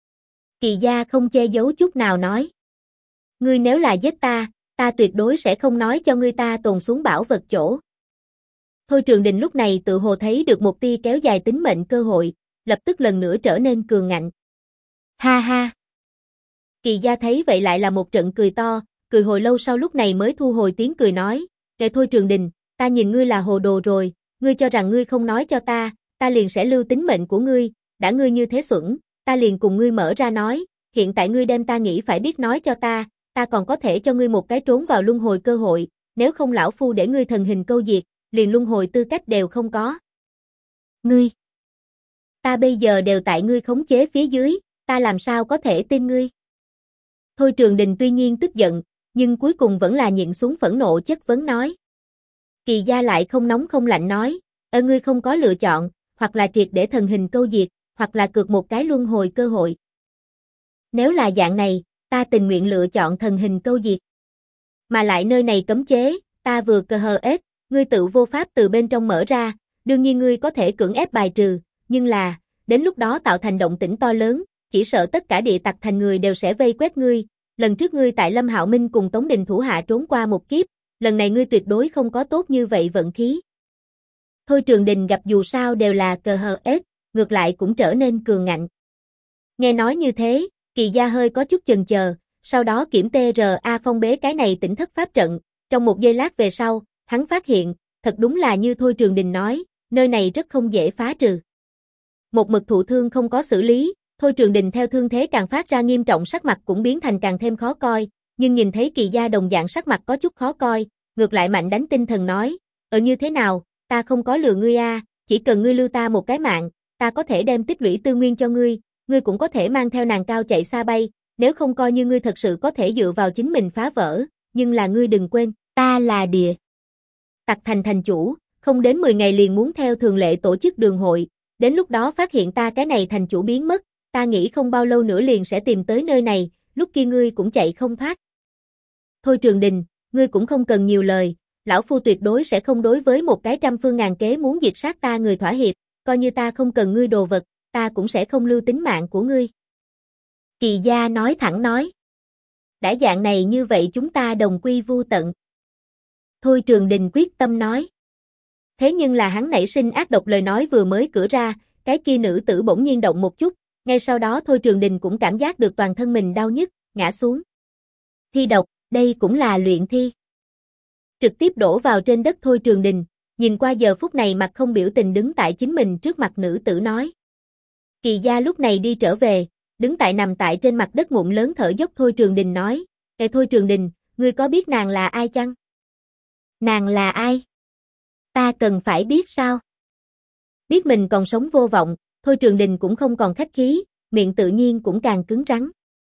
Kỳ gia không che giấu chút nào nói. Ngươi nếu là giết ta, ta tuyệt đối sẽ không nói cho ngươi ta tồn xuống bảo vật chỗ. Thôi Trường Đình lúc này tự hồ thấy được một tia kéo dài tính mệnh cơ hội, lập tức lần nữa trở nên cường ngạnh. Ha ha! Kỳ gia thấy vậy lại là một trận cười to, cười hồi lâu sau lúc này mới thu hồi tiếng cười nói, kệ thôi Trường Đình, ta nhìn ngươi là hồ đồ rồi, ngươi cho rằng ngươi không nói cho ta liền sẽ lưu tính mệnh của ngươi, đã ngươi như thế xuẩn, ta liền cùng ngươi mở ra nói, hiện tại ngươi đem ta nghĩ phải biết nói cho ta còn có thể cho ngươi một cái trốn vào luân hồi cơ hội, nếu không lão phu để ngươi thần hình câu diệt, liền luân hồi tư cách đều không có. Ngươi, ta bây giờ đều tại ngươi khống chế phía dưới, ta làm sao có thể tin ngươi? Thôi Trường Đình tuy nhiên tức giận, nhưng cuối cùng vẫn là nhịn xuống phẫn nộ chất vấn nói. Kỳ gia lại không nóng không lạnh nói, ngươi không có lựa chọn, hoặc là triệt để thần hình câu diệt, hoặc là cược một cái luân hồi cơ hội. Nếu là dạng này, ta tình nguyện lựa chọn thần hình câu diệt. Mà lại nơi này cấm chế, ta vừa cờ hờ ết, ngươi tự vô pháp từ bên trong mở ra, đương nhiên ngươi có thể cưỡng ép bài trừ, nhưng là, đến lúc đó tạo thành động tĩnh to lớn, chỉ sợ tất cả địa tặc thành người đều sẽ vây quét ngươi. Lần trước ngươi tại Lâm Hạo Minh cùng Tống Đình thủ hạ trốn qua một kiếp, lần này ngươi tuyệt đối không có tốt như vậy vận khí. Thôi Trường Đình gặp dù sao đều là cờ hờ ết, ngược lại cũng trở nên cường ngạnh. Nghe nói như thế, Kỳ gia hơi có chút chần chờ, sau đó kiểm TRA phong bế cái này tỉnh thất pháp trận, trong một giây lát về sau, hắn phát hiện, thật đúng là như Thôi Trường Đình nói, nơi này rất không dễ phá trừ. Một mực thụ thương không có xử lý, Thôi Trường Đình theo thương thế càng phát ra nghiêm trọng sắc mặt cũng biến thành càng thêm khó coi, nhưng nhìn thấy Kỳ gia đồng dạng sắc mặt có chút khó coi, ngược lại mạnh đánh tinh thần nói, như thế nào, ta không có lừa ngươi a, chỉ cần ngươi lưu ta một cái mạng, ta có thể đem tích lũy tư nguyên cho ngươi cũng có thể mang theo nàng cao chạy xa bay, nếu không coi như ngươi thật sự có thể dựa vào chính mình phá vỡ, nhưng là ngươi đừng quên, ta là địa tặc thành thành chủ, không đến 10 ngày liền muốn theo thường lệ tổ chức đường hội, đến lúc đó phát hiện ta cái này thành chủ biến mất, ta nghĩ không bao lâu nữa liền sẽ tìm tới nơi này, lúc kia ngươi cũng chạy không thoát. Thôi Trường Đình, ngươi cũng không cần nhiều lời, lão phu tuyệt đối sẽ không đối với một cái trăm phương ngàn kế muốn diệt sát ta người thỏa hiệp, coi như ta không cần ngươi đồ vật, ta cũng sẽ không lưu tính mạng của ngươi. Kỳ gia nói thẳng nói. Đã dạng này như vậy chúng ta đồng quy vu tận. Thôi Trường Đình quyết tâm nói. Thế nhưng là hắn nảy sinh ác độc lời nói vừa mới cửa ra, cái kia nữ tử bỗng nhiên động một chút, ngay sau đó Thôi Trường Đình cũng cảm giác được toàn thân mình đau nhức, ngã xuống. Thi độc, đây cũng là luyện thi. Trực tiếp đổ vào trên đất Thôi Trường Đình, nhìn qua giờ phút này mặt không biểu tình đứng tại chính mình trước mặt nữ tử nói. Kỳ gia lúc này đi trở về, đứng tại nằm tại trên mặt đất ngụm lớn thở dốc Thôi Trường Đình nói, Thôi Trường Đình, ngươi có biết nàng là ai chăng? Nàng là ai? Ta cần phải biết sao? Biết mình còn sống vô vọng, Thôi Trường Đình cũng không còn khách khí, miệng tự nhiên cũng càng cứng rắn.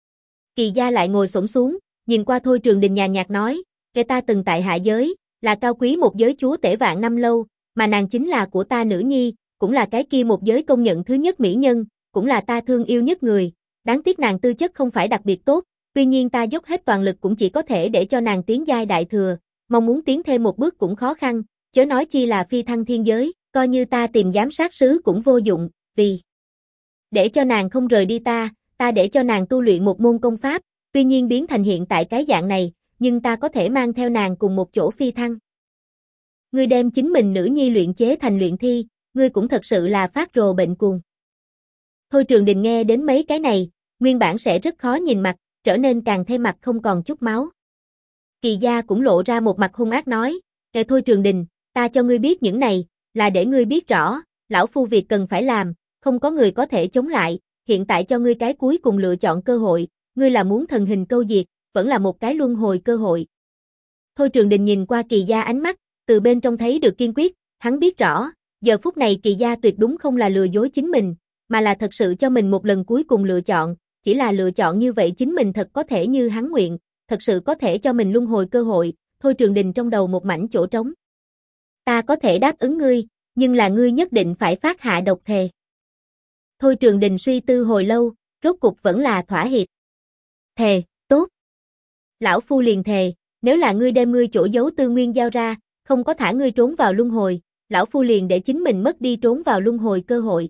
Kỳ gia lại ngồi xổm xuống, nhìn qua Thôi Trường Đình nhàn nhạt nói, ta từng tại hạ giới, là cao quý một giới chúa tể vạn năm lâu, mà nàng chính là của ta nữ nhi, cũng là cái kia một giới công nhận thứ nhất mỹ nhân, cũng là ta thương yêu nhất người, đáng tiếc nàng tư chất không phải đặc biệt tốt, tuy nhiên ta dốc hết toàn lực cũng chỉ có thể để cho nàng tiến giai đại thừa, mong muốn tiến thêm một bước cũng khó khăn, chớ nói chi là phi thăng thiên giới, coi như ta tìm giám sát sứ cũng vô dụng, vì để cho nàng không rời đi ta để cho nàng tu luyện một môn công pháp, tuy nhiên biến thành hiện tại cái dạng này, nhưng ta có thể mang theo nàng cùng một chỗ phi thăng. Ngươi đem chính mình nữ nhi luyện chế thành luyện thi, ngươi cũng thật sự là phát rồ bệnh cuồng. Thôi Trường Đình nghe đến mấy cái này, nguyên bản sẽ rất khó nhìn mặt, trở nên càng thêm mặt không còn chút máu. Kỳ gia cũng lộ ra một mặt hung ác nói, Thôi Trường Đình, ta cho ngươi biết những này, là để ngươi biết rõ, lão phu việc cần phải làm, không có người có thể chống lại, hiện tại cho ngươi cái cuối cùng lựa chọn cơ hội, ngươi là muốn thần hình câu diệt, vẫn là một cái luân hồi cơ hội. Thôi Trường Đình nhìn qua Kỳ gia ánh mắt, từ bên trong thấy được kiên quyết, hắn biết rõ, giờ phút này Kỳ gia tuyệt đúng không là lừa dối chính mình, mà là thật sự cho mình một lần cuối cùng lựa chọn, chỉ là lựa chọn như vậy chính mình thật có thể như hắn nguyện, thật sự có thể cho mình luân hồi cơ hội. Thôi Trường Đình trong đầu một mảnh chỗ trống. Ta có thể đáp ứng ngươi, nhưng là ngươi nhất định phải phát hạ độc thề. Thôi Trường Đình suy tư hồi lâu, rốt cục vẫn là thỏa hiệp. Thề, tốt. Lão phu liền thề, nếu là ngươi đem ngươi chỗ giấu tư nguyên giao ra, không có thả ngươi trốn vào luân hồi, lão phu liền để chính mình mất đi trốn vào luân hồi cơ hội.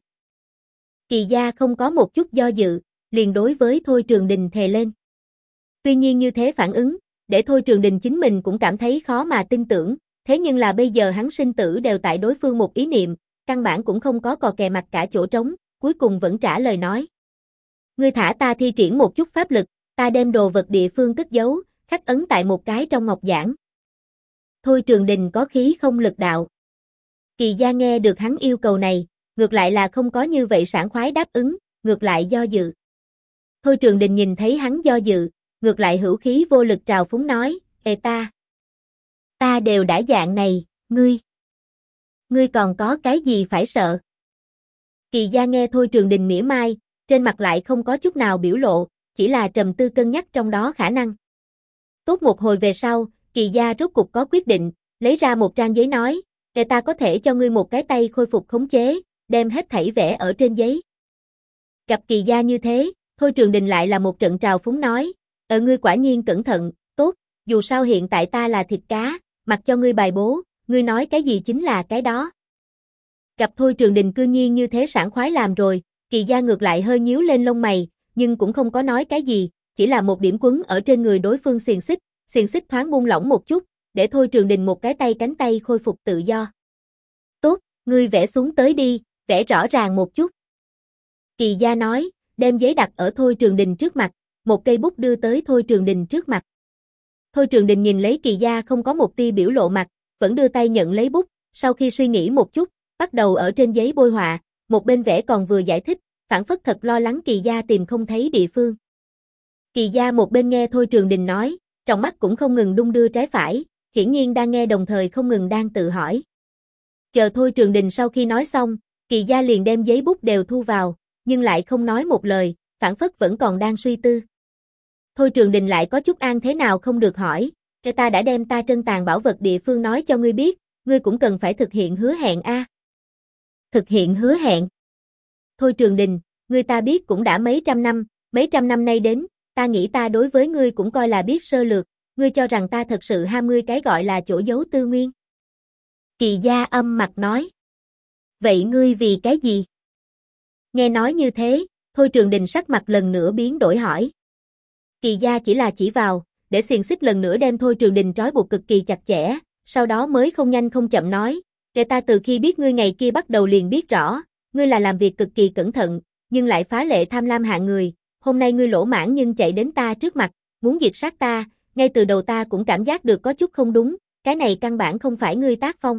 Kỳ gia không có một chút do dự, liền đối với Thôi Trường Đình thề lên. Tuy nhiên như thế phản ứng, để Thôi Trường Đình chính mình cũng cảm thấy khó mà tin tưởng, thế nhưng là bây giờ hắn sinh tử đều tại đối phương một ý niệm, căn bản cũng không có cò kè mặt cả chỗ trống, cuối cùng vẫn trả lời nói. Ngươi thả ta thi triển một chút pháp lực, ta đem đồ vật địa phương cất giấu, khắc ấn tại một cái trong ngọc giản. Thôi Trường Đình có khí không lực đạo. Kỳ Gia nghe được hắn yêu cầu này, ngược lại là không có như vậy sảng khoái đáp ứng, ngược lại do dự. Thôi Trường Đình nhìn thấy hắn do dự, ngược lại hữu khí vô lực trào phúng nói, Ê ta đều đã dạng này, ngươi còn có cái gì phải sợ? Kỳ Gia nghe Thôi Trường Đình mỉa mai, trên mặt lại không có chút nào biểu lộ, chỉ là trầm tư cân nhắc trong đó khả năng. Tốt một hồi về sau, Kỳ Gia rốt cục có quyết định, lấy ra một trang giấy nói, ta có thể cho ngươi một cái tay khôi phục khống chế, đem hết thảy vẽ ở trên giấy. Gặp Kỳ Gia như thế, Thôi Trường Đình lại là một trận trào phúng nói, ngươi quả nhiên cẩn thận, tốt, dù sao hiện tại ta là thịt cá, mặc cho ngươi bài bố, ngươi nói cái gì chính là cái đó. Gặp Thôi Trường Đình cư nhiên như thế sảng khoái làm rồi, Kỳ Gia ngược lại hơi nhíu lên lông mày, nhưng cũng không có nói cái gì, chỉ là một điểm quấn ở trên người đối phương xiềng xích thoáng buông lỏng một chút, để Thôi Trường Đình một cái tay cánh tay khôi phục tự do. Tốt, ngươi vẽ xuống tới đi, vẽ rõ ràng một chút. Kỳ Gia nói, đem giấy đặt ở Thôi Trường Đình trước mặt, một cây bút đưa tới Thôi Trường Đình trước mặt. Thôi Trường Đình nhìn lấy Kỳ Gia không có một tia biểu lộ mặt, vẫn đưa tay nhận lấy bút, sau khi suy nghĩ một chút, bắt đầu ở trên giấy bôi họa, một bên vẽ còn vừa giải thích, phản phất thật lo lắng Kỳ Gia tìm không thấy địa phương. Kỳ Gia một bên nghe Thôi Trường Đình nói, trong mắt cũng không ngừng đung đưa trái phải, hiển nhiên đang nghe đồng thời không ngừng đang tự hỏi. Chờ Thôi Trường Đình sau khi nói xong, Kỳ Gia liền đem giấy bút đều thu vào, nhưng lại không nói một lời, phản phất vẫn còn đang suy tư. Thôi Trường Đình lại có chút an thế nào không được hỏi, ta đã đem ta trân tàng bảo vật địa phương nói cho ngươi biết, ngươi cũng cần phải thực hiện hứa hẹn a. Thực hiện hứa hẹn? Thôi Trường Đình, ngươi ta biết cũng đã mấy trăm năm nay đến, ta nghĩ ta đối với ngươi cũng coi là biết sơ lược, ngươi cho rằng ta thật sự ham ngươi cái gọi là chỗ giấu tư nguyên. Kỳ Gia âm mặt nói. Vậy ngươi vì cái gì? Nghe nói như thế, Thôi Trường Đình sắc mặt lần nữa biến đổi hỏi. Kỳ Gia chỉ là chỉ vào, để xiềng xích lần nữa đem Thôi Trường Đình trói buộc cực kỳ chặt chẽ, sau đó mới không nhanh không chậm nói, ta từ khi biết ngươi ngày kia bắt đầu liền biết rõ, ngươi là làm việc cực kỳ cẩn thận, nhưng lại phá lệ tham lam hạng người, hôm nay ngươi lỗ mãng nhưng chạy đến ta trước mặt, muốn diệt sát ta, ngay từ đầu ta cũng cảm giác được có chút không đúng, cái này căn bản không phải ngươi tác phong.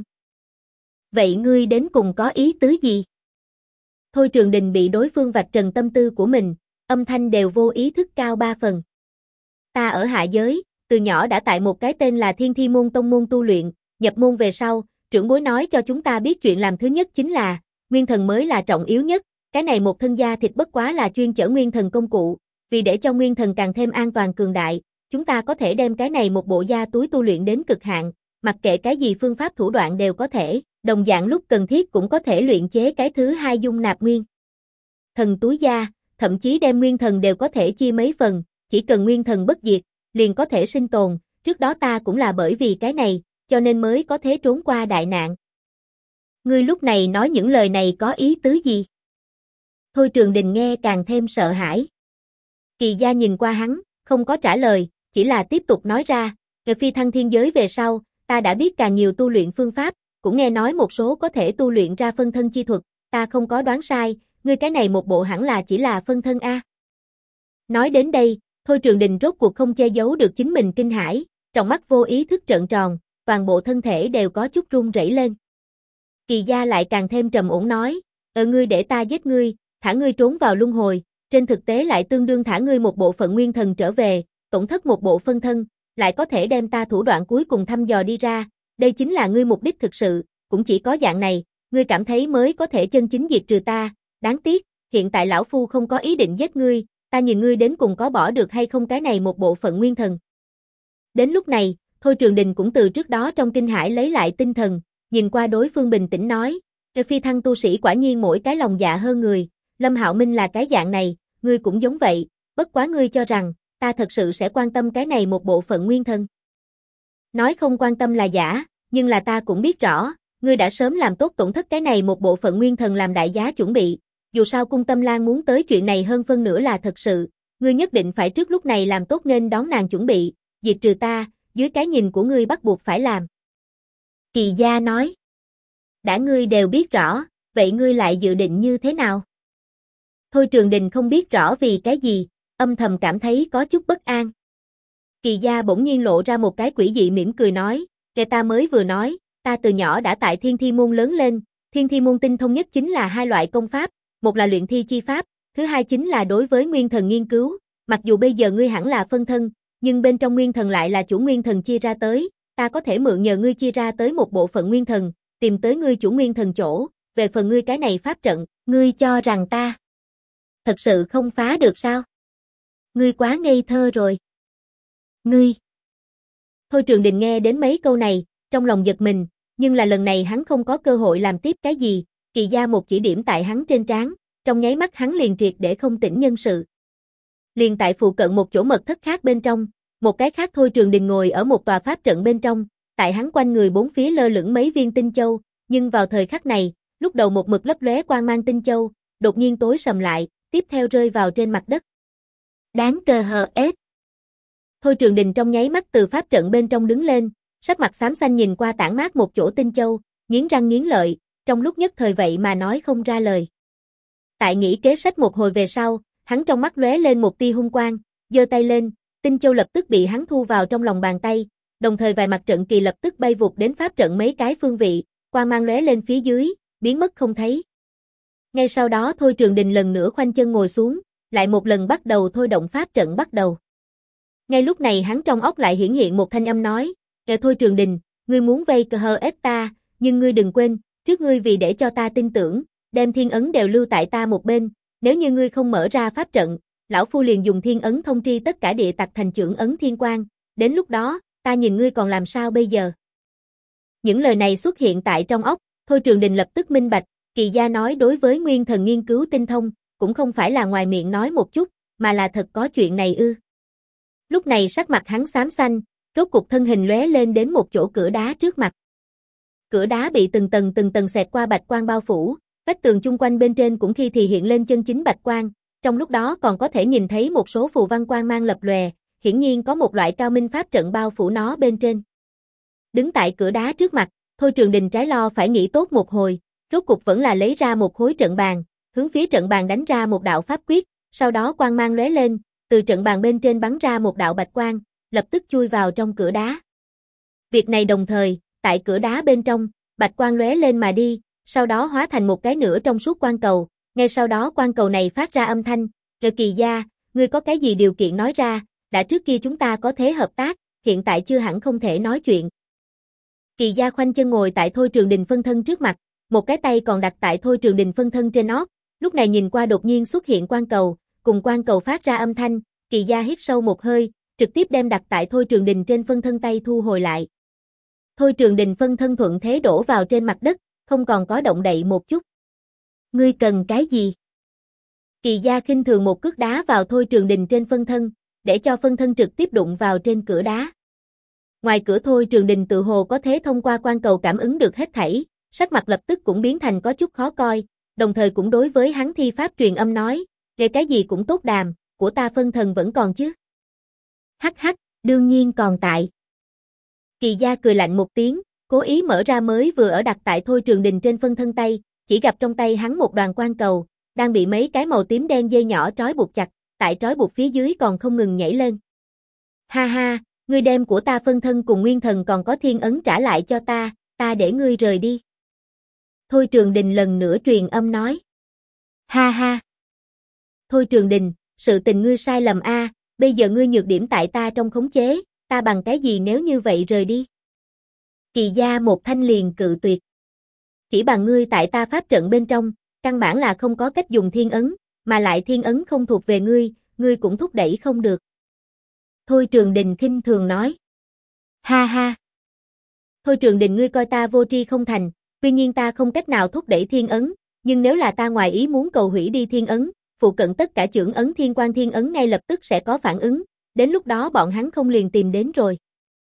Vậy ngươi đến cùng có ý tứ gì? Thôi Trường Đình bị đối phương vạch trần tâm tư của mình, âm thanh đều vô ý thức cao 3 phần. Ta ở hạ giới, từ nhỏ đã tại một cái tên là Thiên Thi Môn Tông môn tu luyện, nhập môn về sau, trưởng bối nói cho chúng ta biết chuyện làm thứ nhất chính là, nguyên thần mới là trọng yếu nhất, cái này một thân da thịt bất quá là chuyên chở nguyên thần công cụ, vì để cho nguyên thần càng thêm an toàn cường đại, chúng ta có thể đem cái này một bộ da túi tu luyện đến cực hạn, mặc kệ cái gì phương pháp thủ đoạn đều có thể, đồng dạng lúc cần thiết cũng có thể luyện chế cái thứ hai dung nạp nguyên thần túi da, thậm chí đem nguyên thần đều có thể chia mấy phần, chỉ cần nguyên thần bất diệt, liền có thể sinh tồn, trước đó ta cũng là bởi vì cái này, cho nên mới có thể trốn qua đại nạn. Ngươi lúc này nói những lời này có ý tứ gì? Thôi Trường Đình nghe càng thêm sợ hãi. Kỳ Gia nhìn qua hắn, không có trả lời, chỉ là tiếp tục nói ra, từ phi thăng thiên giới về sau, ta đã biết càng nhiều tu luyện phương pháp, cũng nghe nói một số có thể tu luyện ra phân thân chi thuật, ta không có đoán sai, ngươi cái này một bộ hẳn là chỉ là phân thân a. Nói đến đây, Thôi Trường Đình rốt cuộc không che giấu được chính mình kinh hãi, trong mắt vô ý thức trợn tròn, toàn bộ thân thể đều có chút run rẩy lên. Kỳ Gia lại càng thêm trầm ổn nói, ngươi để ta giết ngươi, thả ngươi trốn vào luân hồi, trên thực tế lại tương đương thả ngươi một bộ phận nguyên thần trở về, tổn thất một bộ phân thân, lại có thể đem ta thủ đoạn cuối cùng thăm dò đi ra, đây chính là ngươi mục đích thực sự, cũng chỉ có dạng này, ngươi cảm thấy mới có thể chân chính diệt trừ ta, đáng tiếc, hiện tại lão phu không có ý định giết ngươi, ta nhìn ngươi đến cùng có bỏ được hay không cái này một bộ phận nguyên thần. Đến lúc này, Thôi Trường Đình cũng từ trước đó trong kinh hãi lấy lại tinh thần, nhìn qua đối phương bình tĩnh nói, phi thăng tu sĩ quả nhiên mỗi cái lòng dạ hơn người, Lâm Hạo Minh là cái dạng này, ngươi cũng giống vậy, bất quá ngươi cho rằng, ta thật sự sẽ quan tâm cái này một bộ phận nguyên thân. Nói không quan tâm là giả, nhưng là ta cũng biết rõ, ngươi đã sớm làm tốt tổn thất cái này một bộ phận nguyên thần làm đại giá chuẩn bị, dù sao Cung Tâm Lan muốn tới chuyện này hơn phân nửa là thật sự, ngươi nhất định phải trước lúc này làm tốt nghênh đón nàng chuẩn bị, diệt trừ ta, dưới cái nhìn của ngươi bắt buộc phải làm. Kỳ Gia nói, đã ngươi đều biết rõ, vậy ngươi lại dự định như thế nào? Thôi Trường Đình không biết rõ vì cái gì, âm thầm cảm thấy có chút bất an. Kỳ Gia bỗng nhiên lộ ra một cái quỷ dị mỉm cười nói, kể ta mới vừa nói, ta từ nhỏ đã tại Thiên Thi Môn lớn lên, Thiên Thi Môn tinh thông nhất chính là hai loại công pháp, một là luyện thi chi pháp, thứ hai chính là đối với nguyên thần nghiên cứu, mặc dù bây giờ ngươi hẳn là phân thân, nhưng bên trong nguyên thần lại là chủ nguyên thần chia ra tới, ta có thể mượn nhờ ngươi chia ra tới một bộ phận nguyên thần, tìm tới ngươi chủ nguyên thần chỗ, về phần ngươi cái này pháp trận, ngươi cho rằng ta thật sự không phá được sao? Ngươi quá ngây thơ rồi. Ngươi. Thôi Trường Đình nghe đến mấy câu này, trong lòng giật mình, nhưng là lần này hắn không có cơ hội làm tiếp cái gì, Kỳ Gia một chỉ điểm tại hắn trên trán, trong nháy mắt hắn liền triệt để không tỉnh nhân sự. Liền tại phụ cận một chỗ mật thất khác bên trong, một cái khác Thôi Trường Đình ngồi ở một tòa pháp trận bên trong, tại hắn quanh người bốn phía lơ lửng mấy viên tinh châu, nhưng vào thời khắc này, lúc đầu một mực lấp lóe quang mang tinh châu, đột nhiên tối sầm lại, tiếp theo rơi vào trên mặt đất. Đáng cờ hờ ết. Thôi Trường Đình trong nháy mắt từ pháp trận bên trong đứng lên, sắc mặt xám xanh nhìn qua tản mát một chỗ tinh châu, nghiến răng nghiến lợi, trong lúc nhất thời vậy mà nói không ra lời. Tại nghĩ kế sách một hồi về sau, hắn trong mắt lóe lên một tia hung quang, giơ tay lên, tinh châu lập tức bị hắn thu vào trong lòng bàn tay, đồng thời vài mặt trận kỳ lập tức bay vụt đến pháp trận mấy cái phương vị, quang mang lóe lên phía dưới, biến mất không thấy. Ngay sau đó Thôi Trường Đình lần nữa khoanh chân ngồi xuống, lại một lần bắt đầu thôi động pháp trận bắt đầu. Ngay lúc này hắn trong óc lại hiển hiện một thanh âm nói, kệ Thôi Trường Đình, ngươi muốn vây cờ hờ ết ta, nhưng ngươi đừng quên, trước ngươi vì để cho ta tin tưởng, đem thiên ấn đều lưu tại ta một bên, nếu như ngươi không mở ra pháp trận, lão phu liền dùng thiên ấn thông tri tất cả địa tặc thành trưởng ấn thiên quang, đến lúc đó, ta nhìn ngươi còn làm sao bây giờ. Những lời này xuất hiện tại trong óc, Thôi Trường Đình lập tức minh bạch, Kỳ Gia nói đối với nguyên thần nghiên cứu tinh thông, cũng không phải là ngoài miệng nói một chút, mà là thật có chuyện này ư. Lúc này sắc mặt hắn xám xanh, rốt cục thân hình lóe lên đến một chỗ cửa đá trước mặt. Cửa đá bị từng tầng xẹt qua bạch quang bao phủ, vách tường chung quanh bên trên cũng khi thì hiện lên chân chính bạch quang, trong lúc đó còn có thể nhìn thấy một số phù văn quang mang lập lòe, hiển nhiên có một loại cao minh pháp trận bao phủ nó bên trên. Đứng tại cửa đá trước mặt, Thôi Trường Đình trái lo phải nghĩ tốt một hồi, rốt cục vẫn là lấy ra một khối trận bàn, hướng phía trận bàn đánh ra một đạo pháp quyết, sau đó quang mang lóe lên, từ trận bàn bên trên bắn ra một đạo bạch quang, lập tức chui vào trong cửa đá. Việc này đồng thời, tại cửa đá bên trong, bạch quang lóe lên mà đi, sau đó hóa thành một cái nửa trong suốt quang cầu, ngay sau đó quang cầu này phát ra âm thanh, Kỳ Gia, ngươi có cái gì điều kiện nói ra, đã trước kia chúng ta có thế hợp tác, hiện tại chưa hẳn không thể nói chuyện. Kỳ Gia khoanh chân ngồi tại Thôi Trường Đình phân thân trước mặt, một cái tay còn đặt tại Thôi Trường Đình phân thân trên ót, lúc này nhìn qua đột nhiên xuất hiện quang cầu, cùng quang cầu phát ra âm thanh, Kỳ Gia hít sâu một hơi, trực tiếp đem đặt tại Thôi Trường Đình trên phân thân tay thu hồi lại. Thôi Trường Đình phân thân thuận thế đổ vào trên mặt đất, không còn có động đậy một chút. Ngươi cần cái gì? Kỳ Gia khinh thường một cước đá vào Thôi Trường Đình trên phân thân, để cho phân thân trực tiếp đụng vào trên cửa đá. Ngoài cửa Thôi Trường Đình tự hồ có thế thông qua quang cầu cảm ứng được hết thảy, sắc mặt lập tức cũng biến thành có chút khó coi, đồng thời cũng đối với hắn thi pháp truyền âm nói, về cái gì cũng tốt đàm, của ta phân thần vẫn còn chứ. Hắc hắc, đương nhiên còn tại. Kỳ Gia cười lạnh một tiếng, cố ý mở ra mới vừa ở đặt tại Thôi Trường Đình trên phân thân tay, chỉ gặp trong tay hắn một đoàn quang cầu, đang bị mấy cái màu tím đen dây nhỏ trói buộc chặt, tại trói buộc phía dưới còn không ngừng nhảy lên. Ha ha, ngươi đem của ta phân thân cùng nguyên thần còn có thiên ấn trả lại cho ta để ngươi rời đi. Thôi Trường Đình lần nữa truyền âm nói. Ha ha. Thôi Trường Đình, sự tình ngươi sai lầm a, bây giờ ngươi nhược điểm tại ta trong khống chế, ta bằng cái gì nếu như vậy rời đi. Kỳ Gia một thanh liền cự tuyệt. Chỉ bằng ngươi tại ta pháp trận bên trong, căn bản là không có cách dùng thiên ấn, mà lại thiên ấn không thuộc về ngươi cũng thúc đẩy không được. Thôi Trường Đình khinh thường nói. Ha ha. Thôi Trường Đình ngươi coi ta vô tri không thành, tuy nhiên ta không cách nào thúc đẩy thiên ấn, nhưng nếu là ta ngoài ý muốn cầu hủy đi thiên ấn, phụ cận tất cả chưởng ấn thiên quang thiên ấn ngay lập tức sẽ có phản ứng, đến lúc đó bọn hắn không liền tìm đến rồi.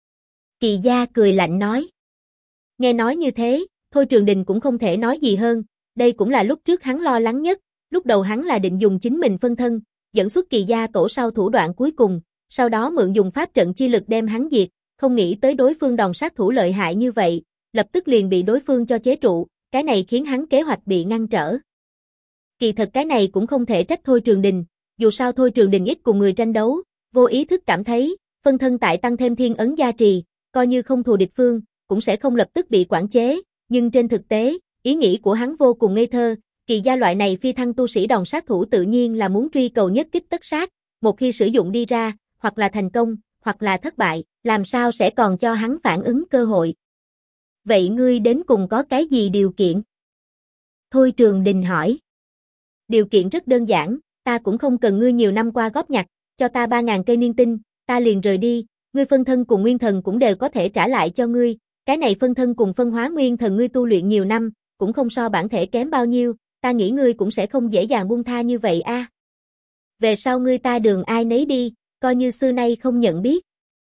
Kỳ Gia cười lạnh nói. Nghe nói như thế, Thôi Trường Đình cũng không thể nói gì hơn, đây cũng là lúc trước hắn lo lắng nhất, lúc đầu hắn là định dùng chính mình phân thân, dẫn xuất Kỳ Gia tổ sau thủ đoạn cuối cùng, sau đó mượn dùng pháp trận chi lực đem hắn diệt, không nghĩ tới đối phương đòn sát thủ lợi hại như vậy, lập tức liền bị đối phương cho chế trụ, cái này khiến hắn kế hoạch bị ngăn trở. Kỳ thật cái này cũng không thể trách Thôi Trường Đình, dù sao Thôi Trường Đình ít cùng người tranh đấu, vô ý thức cảm thấy, phân thân tại tăng thêm thiên ấn gia trì, coi như không thù địch phương, cũng sẽ không lập tức bị quản chế, nhưng trên thực tế, ý nghĩ của hắn vô cùng ngây thơ, Kỳ Gia loại này phi thăng tu sĩ đòn sát thủ tự nhiên là muốn truy cầu nhất kích tất sát, một khi sử dụng đi ra, hoặc là thành công, hoặc là thất bại, làm sao sẽ còn cho hắn phản ứng cơ hội. Vậy ngươi đến cùng có cái gì điều kiện? Thôi Trường Đình hỏi. Điều kiện rất đơn giản, ta cũng không cần ngươi nhiều năm qua góp nhặt, cho ta 3.000 cây niên tinh, ta liền rời đi, ngươi phân thân cùng nguyên thần cũng đều có thể trả lại cho ngươi, cái này phân thân cùng phân hóa nguyên thần ngươi tu luyện nhiều năm, cũng không so bản thể kém bao nhiêu, ta nghĩ ngươi cũng sẽ không dễ dàng buông tha như vậy a. Về sau ngươi ta đường ai nấy đi, coi như xưa nay không nhận biết.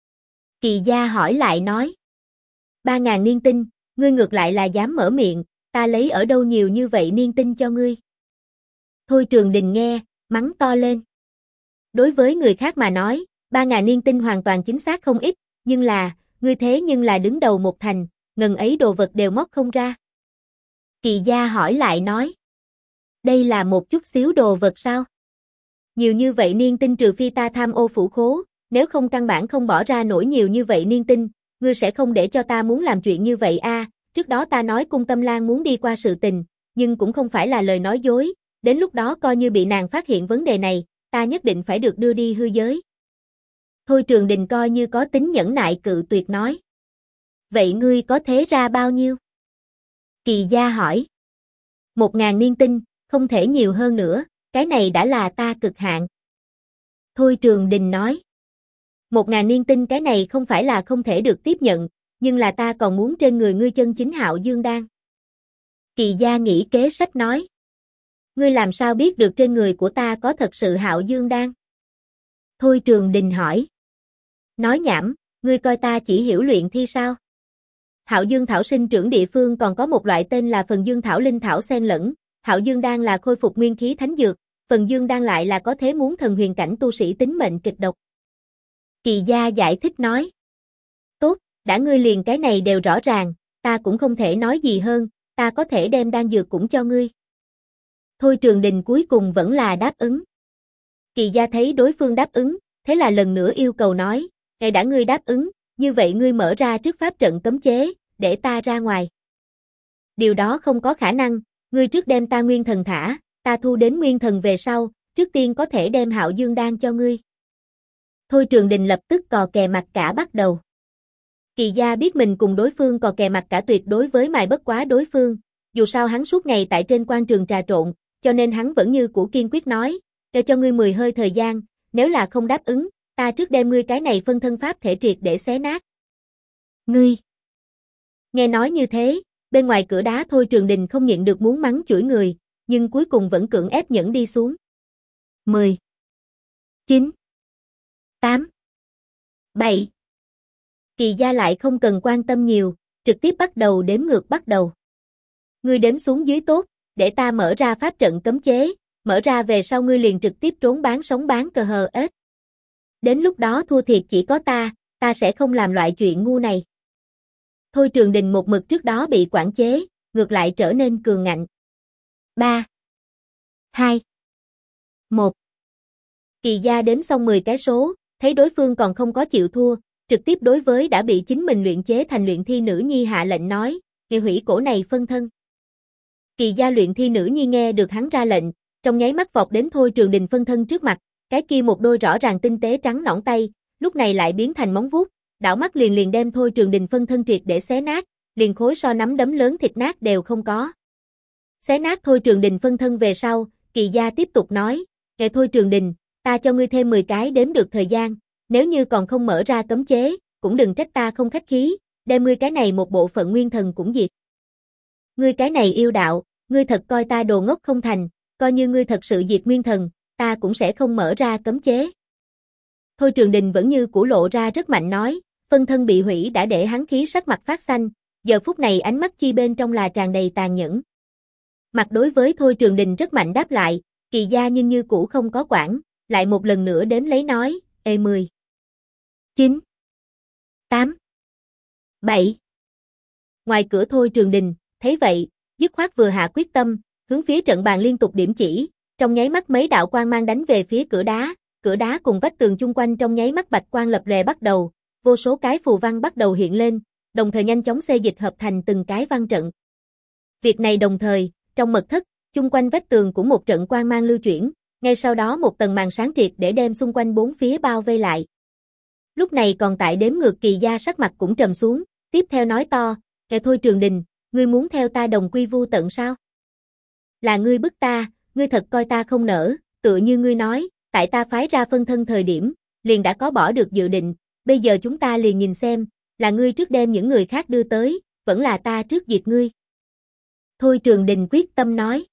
Kỳ Gia hỏi lại nói. 3.000 niên tinh, ngươi ngược lại là dám mở miệng, ta lấy ở đâu nhiều như vậy niên tinh cho ngươi. Thôi Trường Đình nghe, mắng to lên. Đối với người khác mà nói, 3.000 niên tinh hoàn toàn chính xác không ít, nhưng là, ngươi thế nhưng là đứng đầu một thành, ngần ấy đồ vật đều móc không ra. Kỳ Gia hỏi lại nói. Đây là một chút xíu đồ vật sao? Nhiều như vậy niên tinh trừ phi ta tham ô phủ khố, nếu không căn bản không bỏ ra nổi nhiều như vậy niên tinh, ngươi sẽ không để cho ta muốn làm chuyện như vậy a. Trước đó ta nói Cung Tâm Lan muốn đi qua sự tình, nhưng cũng không phải là lời nói dối, đến lúc đó coi như bị nàng phát hiện vấn đề này, ta nhất định phải được đưa đi hư giới. Thôi Trường Đình coi như có tính nhẫn nại cự tuyệt nói. Vậy ngươi có thế ra bao nhiêu? Kỳ Gia hỏi. 1.000 niên tinh, không thể nhiều hơn nữa, cái này đã là ta cực hạn. Thôi Trường Đình nói. 1.000 niên tinh cái này không phải là không thể được tiếp nhận, nhưng là ta còn muốn trên người ngươi chân chính Hạo Dương Đan. Kỳ Gia nghĩ kế sách nói. Ngươi làm sao biết được trên người của ta có thật sự Hạo Dương Đan? Thôi Trường Đình hỏi. Nói nhảm, ngươi coi ta chỉ hiểu luyện thi sao? Hạo Dương Thảo sinh trưởng địa phương còn có một loại tên là Phần Dương Thảo linh thảo xen lẫn, Hạo Dương Đan là khôi phục nguyên khí thánh dược, Phần Dương Đan lại là có thế muốn thần huyền cảnh tu sĩ tính mệnh kịch độc. Kỳ Gia giải thích nói. Tốt, đã ngươi liền cái này đều rõ ràng, ta cũng không thể nói gì hơn, ta có thể đem đan dược cũng cho ngươi. Thôi Trường Đình cuối cùng vẫn là đáp ứng. Kỳ Gia thấy đối phương đáp ứng, thế là lần nữa yêu cầu nói, ngay đã ngươi đáp ứng, như vậy ngươi mở ra trước pháp trận cấm chế, để ta ra ngoài. Điều đó không có khả năng, ngươi trước đem ta nguyên thần thả, ta thu đến nguyên thần về sau, trước tiên có thể đem Hạo Dương Đan cho ngươi. Thôi Trường Đình lập tức cò kè mặt cả bắt đầu. Kỳ Gia biết mình cùng đối phương cò kè mặt cả tuyệt đối với mài bất quá đối phương, dù sao hắn suốt ngày tại trên quan trường trà trộn, cho nên hắn vẫn như cũ kiên quyết nói, cho ngươi 10 hơi thời gian, nếu là không đáp ứng, ta trước đem ngươi cái này phân thân pháp thể triệt để xé nát. Ngươi! Nghe nói như thế, bên ngoài cửa đá Thôi Trường Đình không nhịn được muốn mắng chửi người, nhưng cuối cùng vẫn cưỡng ép nhẫn đi xuống. 10 9 8 7 Kỳ Gia lại không cần quan tâm nhiều, trực tiếp bắt đầu đếm ngược bắt đầu. Ngươi đếm xuống dưới tốt, để ta mở ra pháp trận cấm chế, mở ra về sau ngươi liền trực tiếp trốn bán sống bán cờ hờ ếch. Đến lúc đó thua thiệt chỉ có ta sẽ không làm loại chuyện ngu này. Thôi Trường Đình một mực trước đó bị quản chế, ngược lại trở nên cường ngạnh. 3 2 1 Kỳ Gia đếm xong 10 cái số, thấy đối phương còn không có chịu thua, trực tiếp đối với đã bị chính mình luyện chế thành luyện thi nữ nhi hạ lệnh nói, "Ngươi hủy cổ này phân thân." Kỳ Gia luyện thi nữ nhi nghe được hắn ra lệnh, trong nháy mắt vọt đến Thôi Trường Đình phân thân trước mặt, cái kia một đôi rõ ràng tinh tế trắng nõn tay, lúc này lại biến thành móng vuốt, đảo mắt liền liền đem Thôi Trường Đình phân thân triệt để xé nát, liền khối so nắm đấm lớn thịt nát đều không có. Xé nát Thôi Trường Đình phân thân về sau, Kỳ Gia tiếp tục nói, "Nghe Thôi Trường Đình, ta cho ngươi thêm 10 cái đếm được thời gian, nếu như còn không mở ra cấm chế, cũng đừng trách ta không khách khí, đem ngươi cái này một bộ phận nguyên thần cũng diệt. Ngươi cái này yêu đạo, ngươi thật coi ta đồ ngốc không thành, coi như ngươi thật sự diệt nguyên thần, ta cũng sẽ không mở ra cấm chế." Thôi Trường Đình vẫn như cũ lộ ra rất mạnh nói, phân thân bị hủy đã để hắn khí sắc mặt phát xanh, giờ phút này ánh mắt chi bên trong là tràn đầy tàn nhẫn. Mặt đối với Thôi Trường Đình rất mạnh đáp lại, Kỳ Gia nhưng như cũ không có quản, lại một lần nữa đếm lấy nói, 10 9 8 7 Ngoài cửa Thôi Trường Đình, thấy vậy, dứt khoát vừa hạ quyết tâm, hướng phía trận bàn liên tục điểm chỉ, Trong nháy mắt mấy đạo quang mang đánh về phía cửa đá cùng vách tường chung quanh trong nháy mắt bạch quang lập lòe bắt đầu, vô số cái phù văn bắt đầu hiện lên, đồng thời nhanh chóng xê dịch hợp thành từng cái văn trận. Việc này đồng thời, trong mật thất, chung quanh vách tường cũng một trận quang mang lưu chuyển, ngay sau đó một tầng màn sáng triệt để đem xung quanh bốn phía bao vây lại. Lúc này còn tại đếm ngược Kỳ Gia sắc mặt cũng trầm xuống, tiếp theo nói to, "Kệ thôi Trường Đình, ngươi muốn theo ta đồng quy vu tận sao? Là ngươi bức ta, ngươi thật coi ta không nỡ, tựa như ngươi nói, tại ta phái ra phân thân thời điểm, liền đã có bỏ được dự định, bây giờ chúng ta liền nhìn xem, là ngươi trước đem những người khác đưa tới, vẫn là ta trước diệt ngươi." Thôi Trường Đình quyết tâm nói.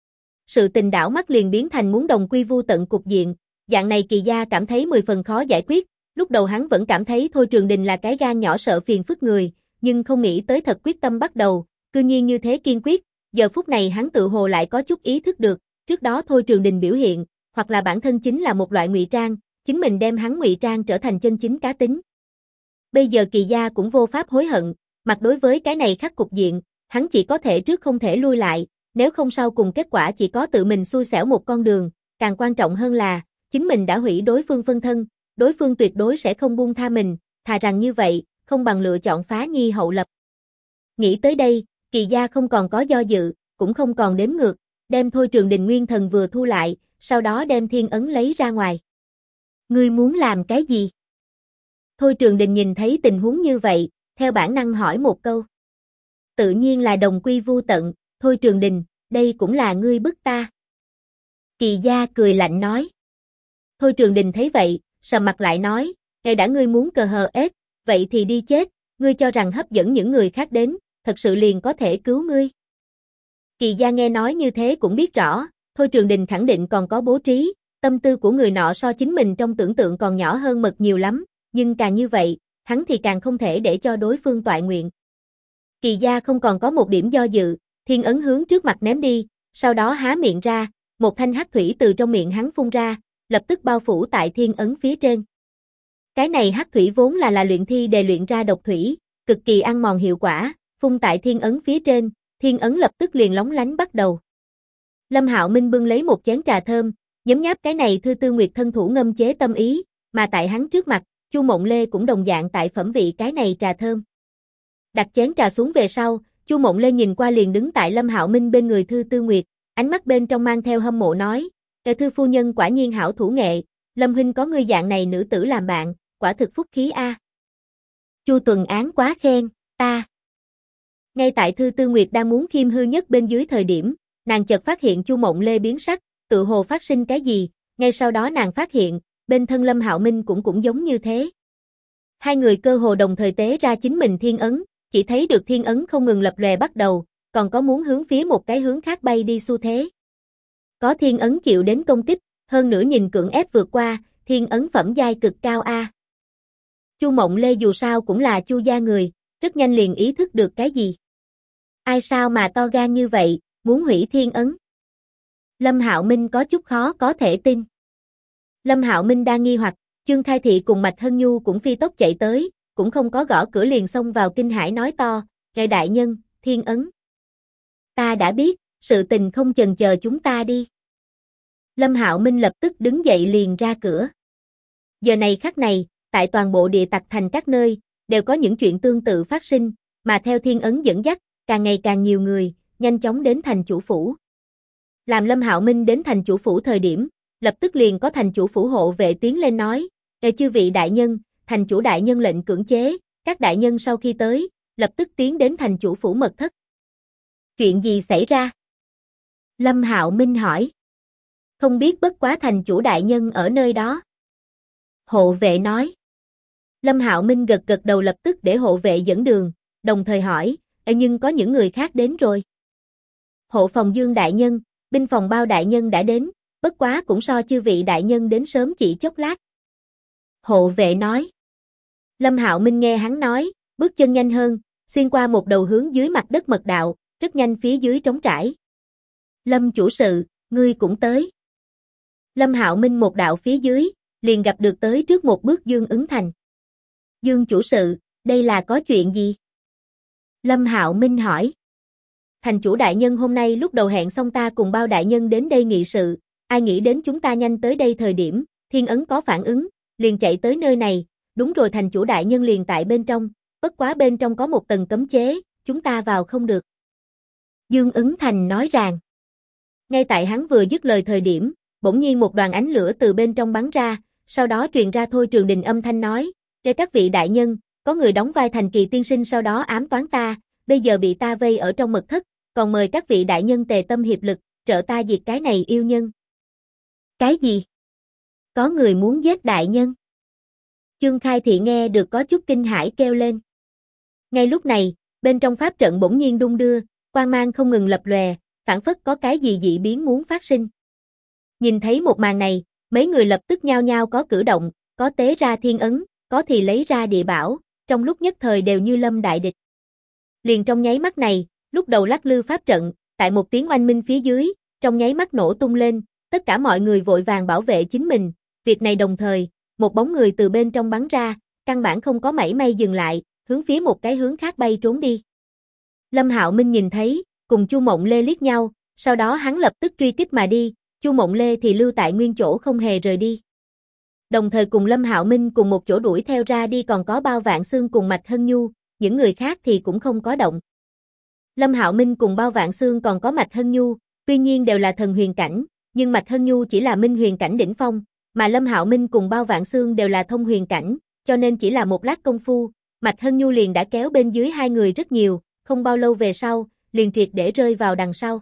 Sự tình đảo mắt liền biến thành muốn đồng quy vu tận cục diện, dạng này Kỳ Gia cảm thấy 10 phần khó giải quyết, lúc đầu hắn vẫn cảm thấy Thôi Trường Đình là cái gan nhỏ sợ phiền phức người, nhưng không nghĩ tới thật quyết tâm bắt đầu, cư nhiên như thế kiên quyết, giờ phút này hắn tự hồ lại có chút ý thức được, trước đó Thôi Trường Đình biểu hiện, hoặc là bản thân chính là một loại ngụy trang, chính mình đem hắn ngụy trang trở thành chân chính cá tính. Bây giờ Kỳ Gia cũng vô pháp hối hận, mặt đối với cái này khắc cục diện, hắn chỉ có thể trước không thể lui lại, nếu không sau cùng kết quả chỉ có tự mình xui xẻo một con đường, càng quan trọng hơn là, chính mình đã hủy đối phương phân thân, đối phương tuyệt đối sẽ không buông tha mình, thà rằng như vậy, không bằng lựa chọn phá nhi hậu lập. Nghĩ tới đây, Kỳ Gia không còn có do dự, cũng không còn đếm ngược, đem Thôi Trường Đình nguyên thần vừa thu lại, sau đó đem thiên ấn lấy ra ngoài. Ngươi muốn làm cái gì? Thôi Trường Đình nhìn thấy tình huống như vậy, theo bản năng hỏi một câu. Tự nhiên là đồng quy vu tận, Thôi Trường Đình, đây cũng là ngươi bức ta. Kỳ Gia cười lạnh nói. Thôi Trường Đình thấy vậy, sầm mặt lại nói, "Ngay đã ngươi muốn cờ hờ ết, vậy thì đi chết, ngươi cho rằng hấp dẫn những người khác đến, thật sự liền có thể cứu ngươi." Kỳ Gia nghe nói như thế cũng biết rõ, Thôi Trường Đình khẳng định còn có bố trí, tâm tư của người nọ so chính mình trong tưởng tượng còn nhỏ hơn mật nhiều lắm, nhưng càng như vậy, hắn thì càng không thể để cho đối phương toại nguyện. Kỳ Gia không còn có một điểm do dự, thiên ấn hướng trước mặt ném đi, sau đó há miệng ra, một thanh hắc thủy từ trong miệng hắn phun ra, lập tức bao phủ tại thiên ấn phía trên. Cái này hắc thủy vốn là luyện thi đề luyện ra độc thủy, cực kỳ ăn mòn hiệu quả, phun tại thiên ấn phía trên, thiên ấn lập tức liền lóng lánh bắt đầu. Lâm Hạo Minh bưng lấy một chén trà thơm, nhấm nháp cái này Thư Tư Nguyệt thân thủ ngâm chế tâm ý, mà tại hắn trước mặt, Chu Mộng Lê cũng đồng dạng tại phẩm vị cái này trà thơm. Đặt chén trà xuống về sau, Chu Mộng Lê nhìn qua liền đứng tại Lâm Hạo Minh bên người Thư Tư Nguyệt, ánh mắt bên trong mang theo hâm mộ nói, "Kệ Thư phu nhân quả nhiên hảo thủ nghệ, Lâm huynh có ngươi dạng này nữ tử làm bạn, quả thực phúc khí a." Chu Tuần Án quá khen, ta. Ngay tại Thư Tư Nguyệt đang muốn khiêm hư nhất bên dưới thời điểm, nàng chợt phát hiện Chu Mộng Lê biến sắc, tự hồ phát sinh cái gì, ngay sau đó nàng phát hiện, bên thân Lâm Hạo Minh cũng giống như thế. Hai người cơ hồ đồng thời tế ra chính mình thiên ấn, chỉ thấy được thiên ấn không ngừng lập lòe bắt đầu, còn có muốn hướng phía một cái hướng khác bay đi xu thế. Có thiên ấn chịu đến công kích, hơn nữa nhìn cưỡng ép vượt qua, thiên ấn phẩm giai cực cao a. Chu Mộng Lê dù sao cũng là Chu gia người, rất nhanh liền ý thức được cái gì. Ai sao mà to gan như vậy, muốn hủy thiên ấn? Lâm Hạo Minh có chút khó có thể tin. Lâm Hạo Minh đang nghi hoặc, Chương Khai Thị cùng Mạch Hân Nhu cũng phi tốc chạy tới, cũng không có gõ cửa liền xông vào kinh hãi nói to, "Ngài đại nhân, thiên ấn." "Ta đã biết, sự tình không chần chờ chúng ta đi." Lâm Hạo Minh lập tức đứng dậy liền ra cửa. Giờ này khắc này, tại toàn bộ Địa Tặc Thành các nơi, đều có những chuyện tương tự phát sinh, mà theo thiên ấn dẫn dắt, càng ngày càng nhiều người, nhanh chóng đến thành chủ phủ. Làm Lâm Hạo Minh đến thành chủ phủ thời điểm, lập tức liền có thành chủ phủ hộ vệ tiến lên nói, chư vị đại nhân, thành chủ đại nhân lệnh cưỡng chế, các đại nhân sau khi tới, lập tức tiến đến thành chủ phủ mật thất." "Chuyện gì xảy ra?" Lâm Hạo Minh hỏi. "Không biết, bất quá thành chủ đại nhân ở nơi đó." Hộ vệ nói. Lâm Hạo Minh gật gật đầu lập tức để hộ vệ dẫn đường, đồng thời hỏi, "Nhưng có những người khác đến rồi?" "Hộ phòng Dương đại nhân, binh phòng Bao đại nhân đã đến, bất quá cũng so chư vị đại nhân đến sớm chỉ chốc lát." Hộ vệ nói. Lâm Hạo Minh nghe hắn nói, bước chân nhanh hơn, xuyên qua một đầu hướng dưới mặt đất mật đạo, rất nhanh phía dưới trống trải. "Lâm chủ sự, ngươi cũng tới." Lâm Hạo Minh một đạo phía dưới, liền gặp được tới trước một bước Dương Ứng Thành. "Dương chủ sự, đây là có chuyện gì?" Lâm Hạo Minh hỏi. "Thành chủ đại nhân hôm nay lúc đầu hẹn xong ta cùng Bao đại nhân đến đây nghị sự, ai nghĩ đến chúng ta nhanh tới đây thời điểm, Thiên Ấn có phản ứng, liền chạy tới nơi này, đúng rồi thành chủ đại nhân liền tại bên trong, bất quá bên trong có một tầng cấm chế, chúng ta vào không được. Dương Ứng Thành nói rằng, ngay tại hắn vừa dứt lời thời điểm, bỗng nhiên một đoàn ánh lửa từ bên trong bắn ra, sau đó truyền ra Thôi Trường Đình âm thanh nói, để các vị đại nhân, có người đóng vai thành Kỳ tiên sinh sau đó ám toán ta, bây giờ bị ta vây ở trong mật thất, còn mời các vị đại nhân tề tâm hiệp lực, trợ ta diệt cái này yêu nhân. Cái gì? Có người muốn giết đại nhân? Chương Khai Thị nghe được có chút kinh hãi kêu lên. Ngay lúc này, bên trong pháp trận bỗng nhiên đung đưa, quang mang không ngừng lập lòe, phảng phất có cái gì dị biến muốn phát sinh. Nhìn thấy một màn này, mấy người lập tức nhao nhao có cử động, có tế ra thiên ấn, có thì lấy ra địa bảo, trong lúc nhất thời đều như lâm đại địch. Liền trong nháy mắt này, lúc đầu lắc lư pháp trận, tại một tiếng oanh minh phía dưới, trong nháy mắt nổ tung lên, tất cả mọi người vội vàng bảo vệ chính mình, việc này đồng thời, một bóng người từ bên trong bắn ra, căn bản không có mảy may dừng lại, hướng phía một cái hướng khác bay trốn đi. Lâm Hạo Minh nhìn thấy, cùng Chu Mộng Lê liếc nhau, sau đó hắn lập tức truy kích mà đi, Chu Mộng Lê thì lưu tại nguyên chỗ không hề rời đi. Đồng thời cùng Lâm Hạo Minh cùng một chỗ đuổi theo ra đi còn có Bao Vạn Xương cùng Mạch Hân Nhu, những người khác thì cũng không có động. Lâm Hạo Minh cùng Bao Vạn Xương còn có Mạch Hân Nhu, tuy nhiên đều là thần huyền cảnh, nhưng Mạch Hân Nhu chỉ là minh huyền cảnh đỉnh phong, mà Lâm Hạo Minh cùng Bao Vạn Xương đều là thông huyền cảnh, cho nên chỉ là một lát công phu, Mạch Hân Nhu liền đã kéo bên dưới hai người rất nhiều, không bao lâu về sau, liền triệt để rơi vào đằng sau.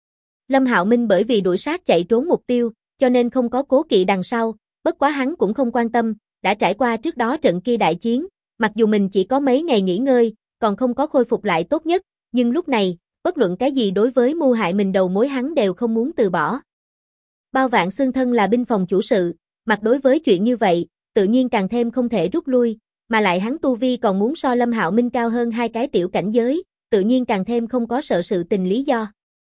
Lâm Hạo Minh bởi vì đuổi sát chạy trốn mục tiêu, cho nên không có cố kỵ đằng sau, bất quá hắn cũng không quan tâm, đã trải qua trước đó trận kia đại chiến, mặc dù mình chỉ có mấy ngày nghỉ ngơi, còn không có khôi phục lại tốt nhất, nhưng lúc này, bất luận cái gì đối với mưu hại mình đầu mối hắn đều không muốn từ bỏ. Bao Vạn Xương thân là binh phòng chủ sự, mặt đối với chuyện như vậy, tự nhiên càng thêm không thể rút lui, mà lại hắn tu vi còn muốn so Lâm Hạo Minh cao hơn hai cái tiểu cảnh giới, tự nhiên càng thêm không có sợ sự tình lý do.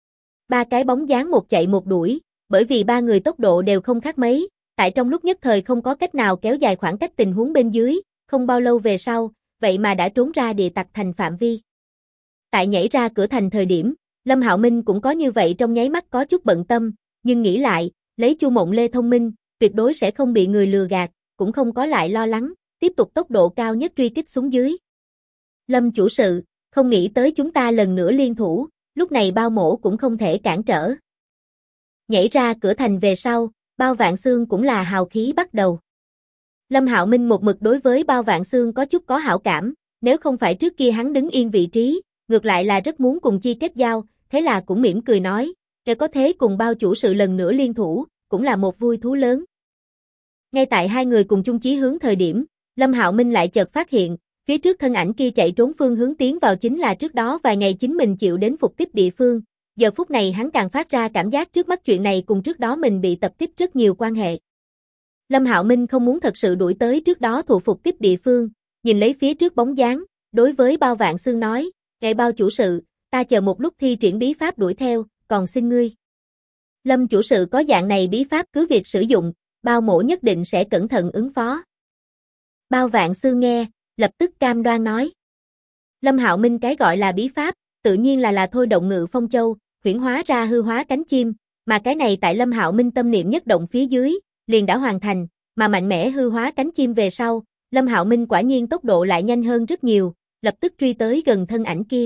Ba cái bóng dáng một chạy một đuổi, bởi vì ba người tốc độ đều không khác mấy, tại trong lúc nhất thời không có cách nào kéo dài khoảng cách tình huống bên dưới, không bao lâu về sau, vậy mà đã trốn ra địa tặc thành phạm vi. Tại nhảy ra cửa thành thời điểm, Lâm Hạo Minh cũng có như vậy trong nháy mắt có chút bận tâm, nhưng nghĩ lại, lấy Chu Mộng Lê thông minh, tuyệt đối sẽ không bị người lừa gạt, cũng không có lại lo lắng, tiếp tục tốc độ cao nhất truy kích xuống dưới. Lâm chủ sự, không nghĩ tới chúng ta lần nữa liên thủ, lúc này Bao Mỗ cũng không thể cản trở. Nhảy ra cửa thành về sau, Bao Vạn Xương cũng là hào khí bắt đầu. Lâm Hạo Minh một mực đối với Bao Vạn Xương có chút có hảo cảm, nếu không phải trước kia hắn đứng yên vị trí, ngược lại là rất muốn cùng chi kết giao, thế là cũng mỉm cười nói, nếu có thế cùng Bao chủ sự lần nữa liên thủ, cũng là một vui thú lớn. Ngay tại hai người cùng chung chí hướng thời điểm, Lâm Hạo Minh lại chợt phát hiện, phía trước thân ảnh kia chạy trốn phương hướng tiến vào chính là trước đó vài ngày chính mình chịu đến phục kích địa phương, giờ phút này hắn càng phát ra cảm giác trước mắt chuyện này cùng trước đó mình bị tập kích rất nhiều quan hệ. Lâm Hạo Minh không muốn thật sự đuổi tới trước đó thụ phục kích địa phương, nhìn lấy phía trước bóng dáng, đối với Bao Vạn Xương nói, "Ngài Bao chủ sự, ta chờ một lúc thi triển bí pháp đuổi theo, còn xin ngươi." Lâm chủ sự có dạng này bí pháp cứ việc sử dụng, Bao Mỗ nhất định sẽ cẩn thận ứng phó. Bao Vạn Xương nghe, lập tức cam đoan nói. Lâm Hạo Minh cái gọi là bí pháp, tự nhiên là thôi động Ngự Phong Châu, huyễn hóa ra hư hóa cánh chim, mà cái này tại Lâm Hạo Minh tâm niệm nhất động phía dưới, liền đã hoàn thành, mà mạnh mẽ hư hóa cánh chim về sau, Lâm Hạo Minh quả nhiên tốc độ lại nhanh hơn rất nhiều, lập tức truy tới gần thân ảnh kia.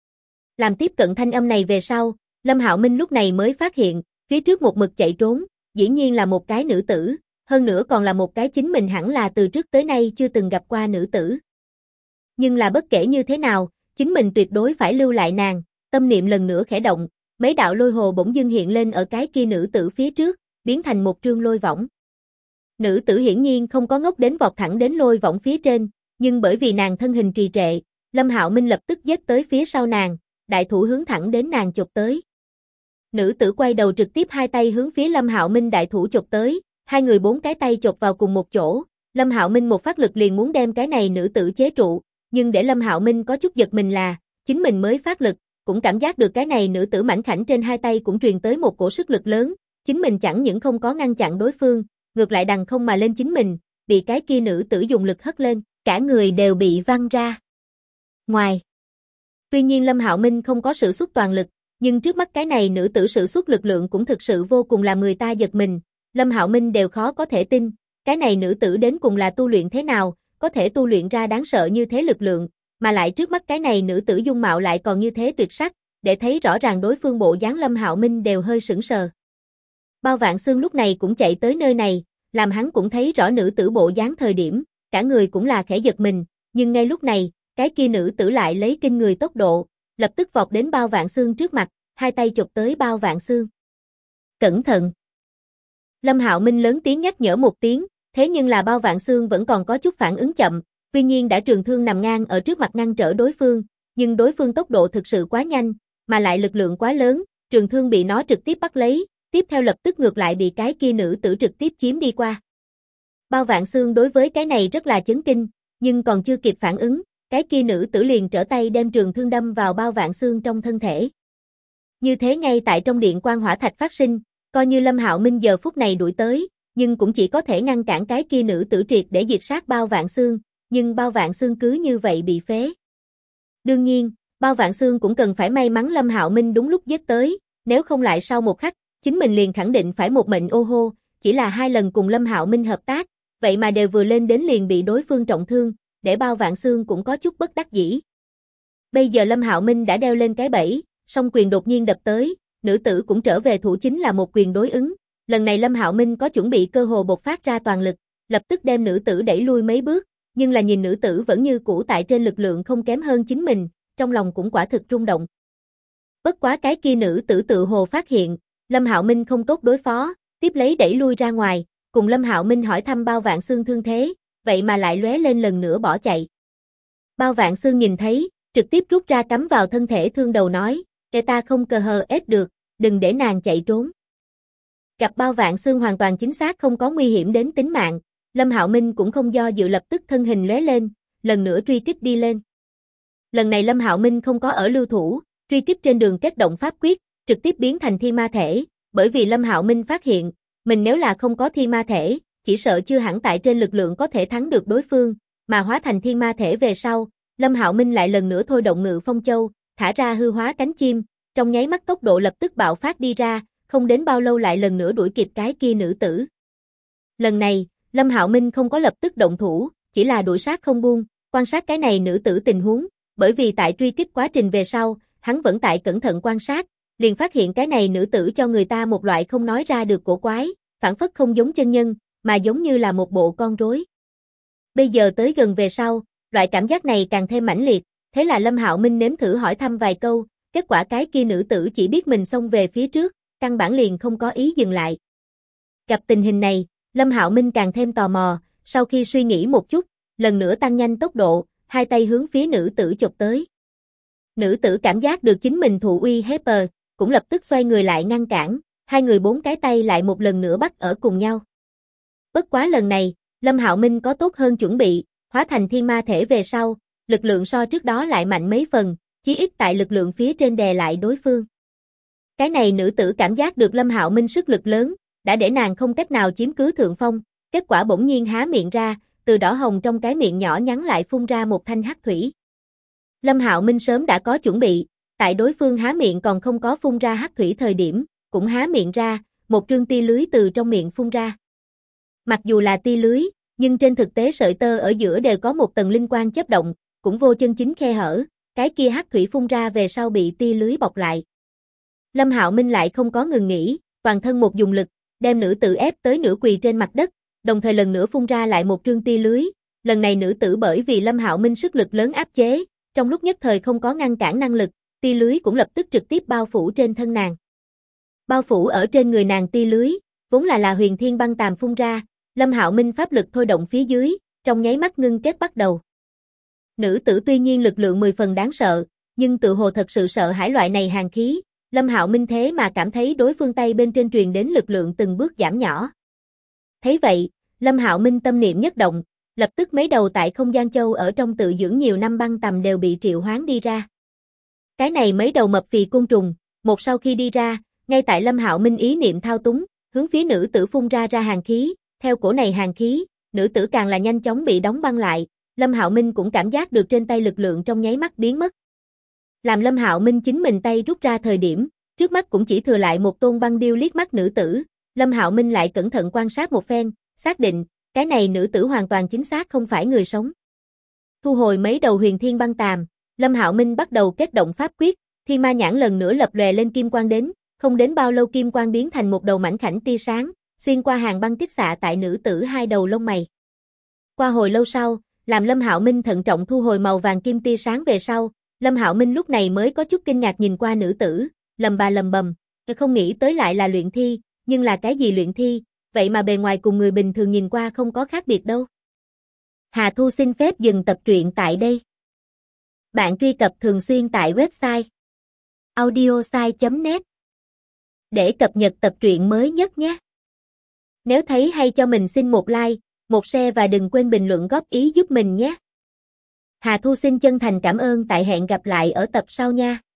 Làm tiếp cận thanh âm này về sau, Lâm Hạo Minh lúc này mới phát hiện, phía trước một mực chạy trốn, dĩ nhiên là một cái nữ tử, hơn nữa còn là một cái chính mình hẳn là từ trước tới nay chưa từng gặp qua nữ tử. Nhưng là bất kể như thế nào, chính mình tuyệt đối phải lưu lại nàng, tâm niệm lần nữa khẽ động, mấy đạo lôi hồ bỗng dưng hiện lên ở cái kia nữ tử phía trước, biến thành một trương lôi võng. Nữ tử hiển nhiên không có ngốc đến vọt thẳng đến lôi võng phía trên, nhưng bởi vì nàng thân hình trì trệ, Lâm Hạo Minh lập tức giết tới phía sau nàng, đại thủ hướng thẳng đến nàng chụp tới. Nữ tử quay đầu trực tiếp hai tay hướng phía Lâm Hạo Minh đại thủ chụp tới, hai người bốn cái tay chụp vào cùng một chỗ, Lâm Hạo Minh một phát lực liền muốn đem cái này nữ tử chế trụ, nhưng để Lâm Hạo Minh có chút giật mình là, chính mình mới phát lực, cũng cảm giác được cái này nữ tử mảnh khảnh trên hai tay cũng truyền tới một cổ sức lực lớn, chính mình chẳng những không có ngăn chặn đối phương, ngược lại đằng không mà lên chính mình, bị cái kia nữ tử dùng lực hất lên, cả người đều bị văng ra ngoài. Tuy nhiên Lâm Hạo Minh không có sử xuất toàn lực, nhưng trước mắt cái này nữ tử sử xuất lực lượng cũng thực sự vô cùng làm người ta giật mình, Lâm Hạo Minh đều khó có thể tin, cái này nữ tử đến cùng là tu luyện thế nào, có thể tu luyện ra đáng sợ như thế lực lượng, mà lại trước mắt cái này nữ tử dung mạo lại còn như thế tuyệt sắc, để thấy rõ ràng đối phương bộ dáng Lâm Hạo Minh đều hơi sững sờ. Bao Vạn Xương lúc này cũng chạy tới nơi này, làm hắn cũng thấy rõ nữ tử bộ dáng thời điểm, cả người cũng là khẽ giật mình, nhưng ngay lúc này, cái kia nữ tử lại lấy kinh người tốc độ, lập tức vọt đến Bao Vạn Xương trước mặt, hai tay chụp tới Bao Vạn Xương. Cẩn thận! Lâm Hạo Minh lớn tiếng nhắc nhở một tiếng, thế nhưng là Bao Vạn Xương vẫn còn có chút phản ứng chậm, tuy nhiên đã trường thương nằm ngang ở trước mặt ngăn trở đối phương, nhưng đối phương tốc độ thực sự quá nhanh, mà lại lực lượng quá lớn, trường thương bị nó trực tiếp bắt lấy, tiếp theo lập tức ngược lại bị cái kia nữ tử trực tiếp chiếm đi qua. Bao Vạn Xương đối với cái này rất là chấn kinh, nhưng còn chưa kịp phản ứng, cái kia nữ tử liền trở tay đem trường thương đâm vào Bao Vạn Xương trong thân thể. Như thế ngay tại trong điện quan hỏa thạch phát sinh, coi như Lâm Hạo Minh giờ phút này đuổi tới, nhưng cũng chỉ có thể ngăn cản cái kia nữ tử triệt để diệt sát Bao Vạn Xương, nhưng Bao Vạn Xương cứ như vậy bị phế. Đương nhiên, Bao Vạn Xương cũng cần phải may mắn Lâm Hạo Minh đúng lúc giết tới, nếu không lại sau một khắc, chính mình liền khẳng định phải một mệnh ô hô, chỉ là 2 lần cùng Lâm Hạo Minh hợp tác, vậy mà đều vừa lên đến liền bị đối phương trọng thương, để Bao Vạn Xương cũng có chút bất đắc dĩ. Bây giờ Lâm Hạo Minh đã đeo lên cái bẫy, song quyền đột nhiên đập tới, nữ tử cũng trở về thủ chính là một quyền đối ứng, lần này Lâm Hạo Minh có chuẩn bị cơ hồ bộc phát ra toàn lực, lập tức đem nữ tử đẩy lui mấy bước, nhưng là nhìn nữ tử vẫn như cũ tại trên lực lượng không kém hơn chính mình, trong lòng cũng quả thực rung động. Bất quá cái kia nữ tử tự hồ phát hiện, Lâm Hạo Minh không tốt đối phó, tiếp lấy đẩy lui ra ngoài, cùng Lâm Hạo Minh hỏi thăm Bao Vạn Xương thương thế, vậy mà lại lóe lên lần nữa bỏ chạy. Bao Vạn Xương nhìn thấy, trực tiếp rút ra cắm vào thân thể thương đầu nói, để ta không cờ hờ ết được, đừng để nàng chạy trốn. Gặp Bao Vạn Xương hoàn toàn chính xác không có nguy hiểm đến tính mạng, Lâm Hạo Minh cũng không do dự lập tức thân hình lóe lên, lần nữa truy kích đi lên. Lần này Lâm Hạo Minh không có ở lưu thủ, truy kích trên đường kết động pháp quyết, trực tiếp biến thành thi ma thể, bởi vì Lâm Hạo Minh phát hiện, mình nếu là không có thi ma thể, chỉ sợ chưa hẳn tại trên lực lượng có thể thắng được đối phương, mà hóa thành thi ma thể về sau, Lâm Hạo Minh lại lần nữa thôi động Ngự Phong Châu, thả ra hư hóa cánh chim, trong nháy mắt tốc độ lập tức bạo phát đi ra, không đến bao lâu lại lần nữa đuổi kịp cái kia nữ tử. Lần này, Lâm Hạo Minh không có lập tức động thủ, chỉ là đuổi sát không buông, quan sát cái này nữ tử tình huống, bởi vì tại truy kích quá trình về sau, hắn vẫn tại cẩn thận quan sát, liền phát hiện cái này nữ tử cho người ta một loại không nói ra được cổ quái, phản phất không giống chân nhân, mà giống như là một bộ con rối. Bây giờ tới gần về sau, loại cảm giác này càng thêm mãnh liệt, thế là Lâm Hạo Minh nếm thử hỏi thăm vài câu, kết quả cái kia nữ tử chỉ biết mình xông về phía trước, căn bản liền không có ý dừng lại. Gặp tình hình này, Lâm Hạo Minh càng thêm tò mò, sau khi suy nghĩ một chút, lần nữa tăng nhanh tốc độ, hai tay hướng phía nữ tử chộp tới. Nữ tử cảm giác được chính mình thụ uy hiếp, cũng lập tức xoay người lại ngăn cản, hai người 4 cái tay lại một lần nữa bắt ở cùng nhau. Bất quá lần này, Lâm Hạo Minh có tốt hơn chuẩn bị, hóa thành thiên ma thể về sau, lực lượng so trước đó lại mạnh mấy phần, chí ít tại lực lượng phía trên đè lại đối phương. Cái này nữ tử cảm giác được Lâm Hạo Minh sức lực lớn, đã để nàng không cách nào chiếm cứ thượng phong, kết quả bỗng nhiên há miệng ra, từ đỏ hồng trong cái miệng nhỏ nhắn lại phun ra một thanh hắc thủy. Lâm Hạo Minh sớm đã có chuẩn bị, tại đối phương há miệng còn không có phun ra hắc thủy thời điểm, cũng há miệng ra, một trương tia lưới từ trong miệng phun ra. Mặc dù là tia lưới, nhưng trên thực tế sợi tơ ở giữa đều có một tầng linh quang chớp động, cũng vô chân chính khe hở, cái kia hắc thủy phun ra về sau bị tia lưới bọc lại. Lâm Hạo Minh lại không có ngừng nghỉ, toàn thân một dùng lực, đem nữ tử ép tới nửa quỳ trên mặt đất, đồng thời lần nữa phun ra lại một trương tia lưới, lần này nữ tử bởi vì Lâm Hạo Minh sức lực lớn áp chế, trong lúc nhất thời không có ngăn cản năng lực, tia lưới cũng lập tức trực tiếp bao phủ trên thân nàng. Bao phủ ở trên người nàng tia lưới, vốn là huyền thiên băng tàm phun ra, Lâm Hạo Minh pháp lực thôi động phía dưới, trong nháy mắt ngưng kết bắt đầu. Nữ tử tuy nhiên lực lượng 10 phần đáng sợ, nhưng tự hồ thật sự sợ hãi loại này hàn khí, Lâm Hạo Minh thế mà cảm thấy đối phương tay bên trên truyền đến lực lượng từng bước giảm nhỏ. Thấy vậy, Lâm Hạo Minh tâm niệm nhất động, lập tức mấy đầu tại không gian châu ở trong tự dưỡng nhiều năm băng tầm đều bị triệu hoán đi ra. Cái này mấy đầu mập phì côn trùng, một sau khi đi ra, ngay tại Lâm Hạo Minh ý niệm thao túng, hướng phía nữ tử phun ra hàn khí, theo cổ này hàn khí, nữ tử càng là nhanh chóng bị đóng băng lại, Lâm Hạo Minh cũng cảm giác được trên tay lực lượng trong nháy mắt biến mất. Làm Lâm Hạo Minh chính mình tay rút ra thời điểm, trước mắt cũng chỉ thừa lại một tôn băng điêu liếc mắt nữ tử. Lâm Hạo Minh lại cẩn thận quan sát một phen, xác định, cái này nữ tử hoàn toàn chính xác không phải người sống. Thu hồi mấy đầu huyền thiên băng tàm, Lâm Hạo Minh bắt đầu kết động pháp quyết, thiên ma nhãn lần nữa lập lòe lên kim quang đến, không đến bao lâu kim quang biến thành một đầu mảnh khảnh tia sáng, xuyên qua hàng băng kích xạ tại nữ tử hai đầu lông mày. Qua hồi lâu sau, làm Lâm Hạo Minh thận trọng thu hồi màu vàng kim tia sáng về sau, Lâm Hạo Minh lúc này mới có chút kinh ngạc nhìn qua nữ tử, lầm bầm, không nghĩ tới lại là luyện thi, nhưng là cái gì luyện thi, vậy mà bề ngoài cùng người bình thường nhìn qua không có khác biệt đâu. Hà Thu xin phép dừng tập truyện tại đây. Bạn truy cập thường xuyên tại website audiosai.net để cập nhật tập truyện mới nhất nhé. Nếu thấy hay cho mình xin một like, một share và đừng quên bình luận góp ý giúp mình nhé. Hà Thu xin chân thành cảm ơn, tại hẹn gặp lại ở tập sau nha.